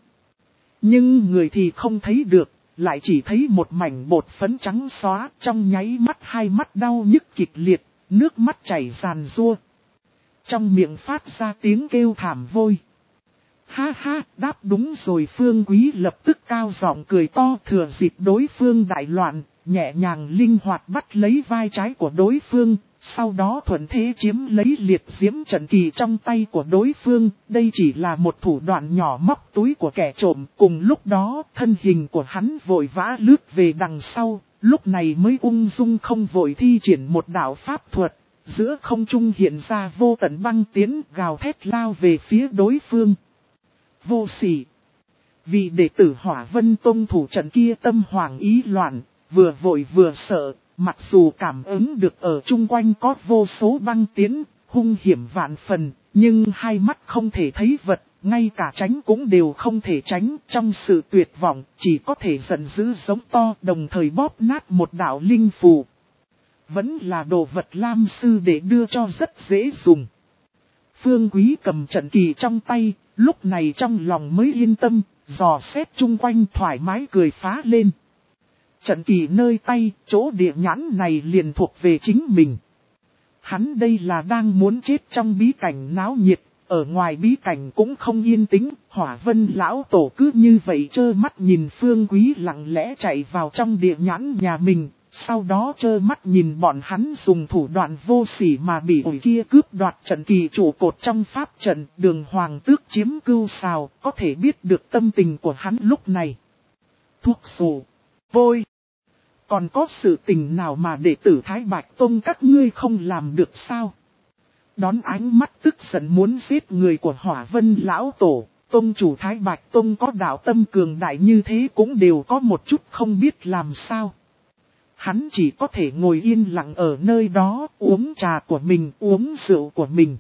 Speaker 1: Nhưng người thì không thấy được, lại chỉ thấy một mảnh bột phấn trắng xóa, trong nháy mắt hai mắt đau nhức kịch liệt, nước mắt chảy ràn rua. Trong miệng phát ra tiếng kêu thảm vôi. Ha ha, đáp đúng rồi. Phương Quý lập tức cao giọng cười to, thừa dịp đối phương đại loạn, nhẹ nhàng linh hoạt bắt lấy vai trái của đối phương, sau đó thuận thế chiếm lấy liệt diễm trận kỳ trong tay của đối phương. Đây chỉ là một thủ đoạn nhỏ móc túi của kẻ trộm. Cùng lúc đó, thân hình của hắn vội vã lướt về đằng sau, lúc này mới ung dung không vội thi triển một đạo pháp thuật. Giữa không trung hiện ra vô tận băng tiến, gào thét lao về phía đối phương. Vô sỉ. Vị đệ tử Hỏa Vân Tông thủ trận kia tâm hoảng ý loạn, vừa vội vừa sợ, mặc dù cảm ứng được ở chung quanh có vô số băng tiến, hung hiểm vạn phần, nhưng hai mắt không thể thấy vật, ngay cả tránh cũng đều không thể tránh. Trong sự tuyệt vọng, chỉ có thể giận dữ giống to, đồng thời bóp nát một đạo linh phù. Vẫn là đồ vật Lam sư để đưa cho rất dễ dùng. Phương Quý cầm trận kỳ trong tay, lúc này trong lòng mới yên tâm, dò xét chung quanh thoải mái cười phá lên. Trận kỳ nơi tay, chỗ địa nhãn này liền thuộc về chính mình. Hắn đây là đang muốn chết trong bí cảnh náo nhiệt, ở ngoài bí cảnh cũng không yên tĩnh. Hỏa Vân lão tổ cứ như vậy trơ mắt nhìn Phương Quý lặng lẽ chạy vào trong địa nhãn nhà mình. Sau đó trơ mắt nhìn bọn hắn dùng thủ đoạn vô sỉ mà bị ổi kia cướp đoạt trận kỳ trụ cột trong pháp trận. Đường Hoàng Tước chiếm cưu sào, có thể biết được tâm tình của hắn lúc này. Thuốc sổ, vôi. Còn có sự tình nào mà đệ tử Thái Bạch Tông các ngươi không làm được sao? Đón ánh mắt tức giận muốn giết người của Hỏa Vân lão tổ, Tông chủ Thái Bạch Tông có đạo tâm cường đại như thế cũng đều có một chút không biết làm sao. Hắn chỉ có thể ngồi yên lặng ở nơi đó, uống trà của mình, uống rượu của mình.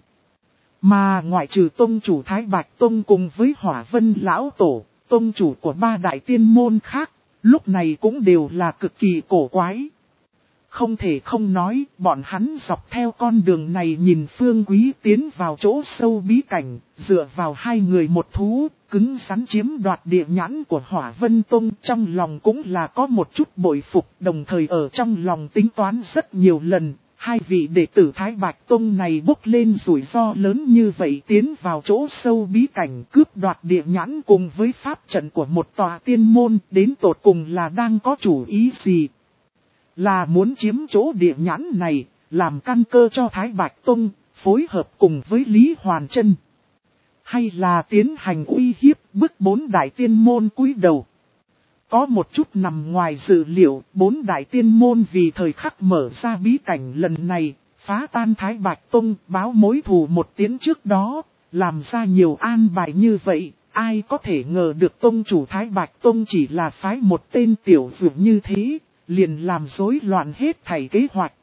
Speaker 1: Mà ngoại trừ Tông chủ Thái Bạch Tông cùng với Hỏa Vân lão tổ, Tông chủ của ba đại tiên môn khác, lúc này cũng đều là cực kỳ cổ quái. Không thể không nói, bọn hắn dọc theo con đường này nhìn Phương Quý tiến vào chỗ sâu bí cảnh, dựa vào hai người một thú, cứng rắn chiếm đoạt địa nhãn của Hỏa Vân Tông. Trong lòng cũng là có một chút bội phục, đồng thời ở trong lòng tính toán rất nhiều lần. Hai vị đệ tử Thái Bạch Tông này bốc lên rủi ro lớn như vậy tiến vào chỗ sâu bí cảnh cướp đoạt địa nhãn cùng với pháp trận của một tòa tiên môn, đến tột cùng là đang có chủ ý gì? Là muốn chiếm chỗ địa nhãn này, làm căn cơ cho Thái Bạch Tông, phối hợp cùng với Lý Hoàn Trân. Hay là tiến hành uy hiếp bức bốn đại tiên môn cúi đầu? Có một chút nằm ngoài dự liệu, bốn đại tiên môn vì thời khắc mở ra bí cảnh lần này, phá tan Thái Bạch Tông, báo mối thù một tiếng trước đó, làm ra nhiều an bài như vậy. Ai có thể ngờ được Tông chủ Thái Bạch Tông chỉ là phái một tên tiểu dược như thế, liền làm rối loạn hết thảy kế hoạch.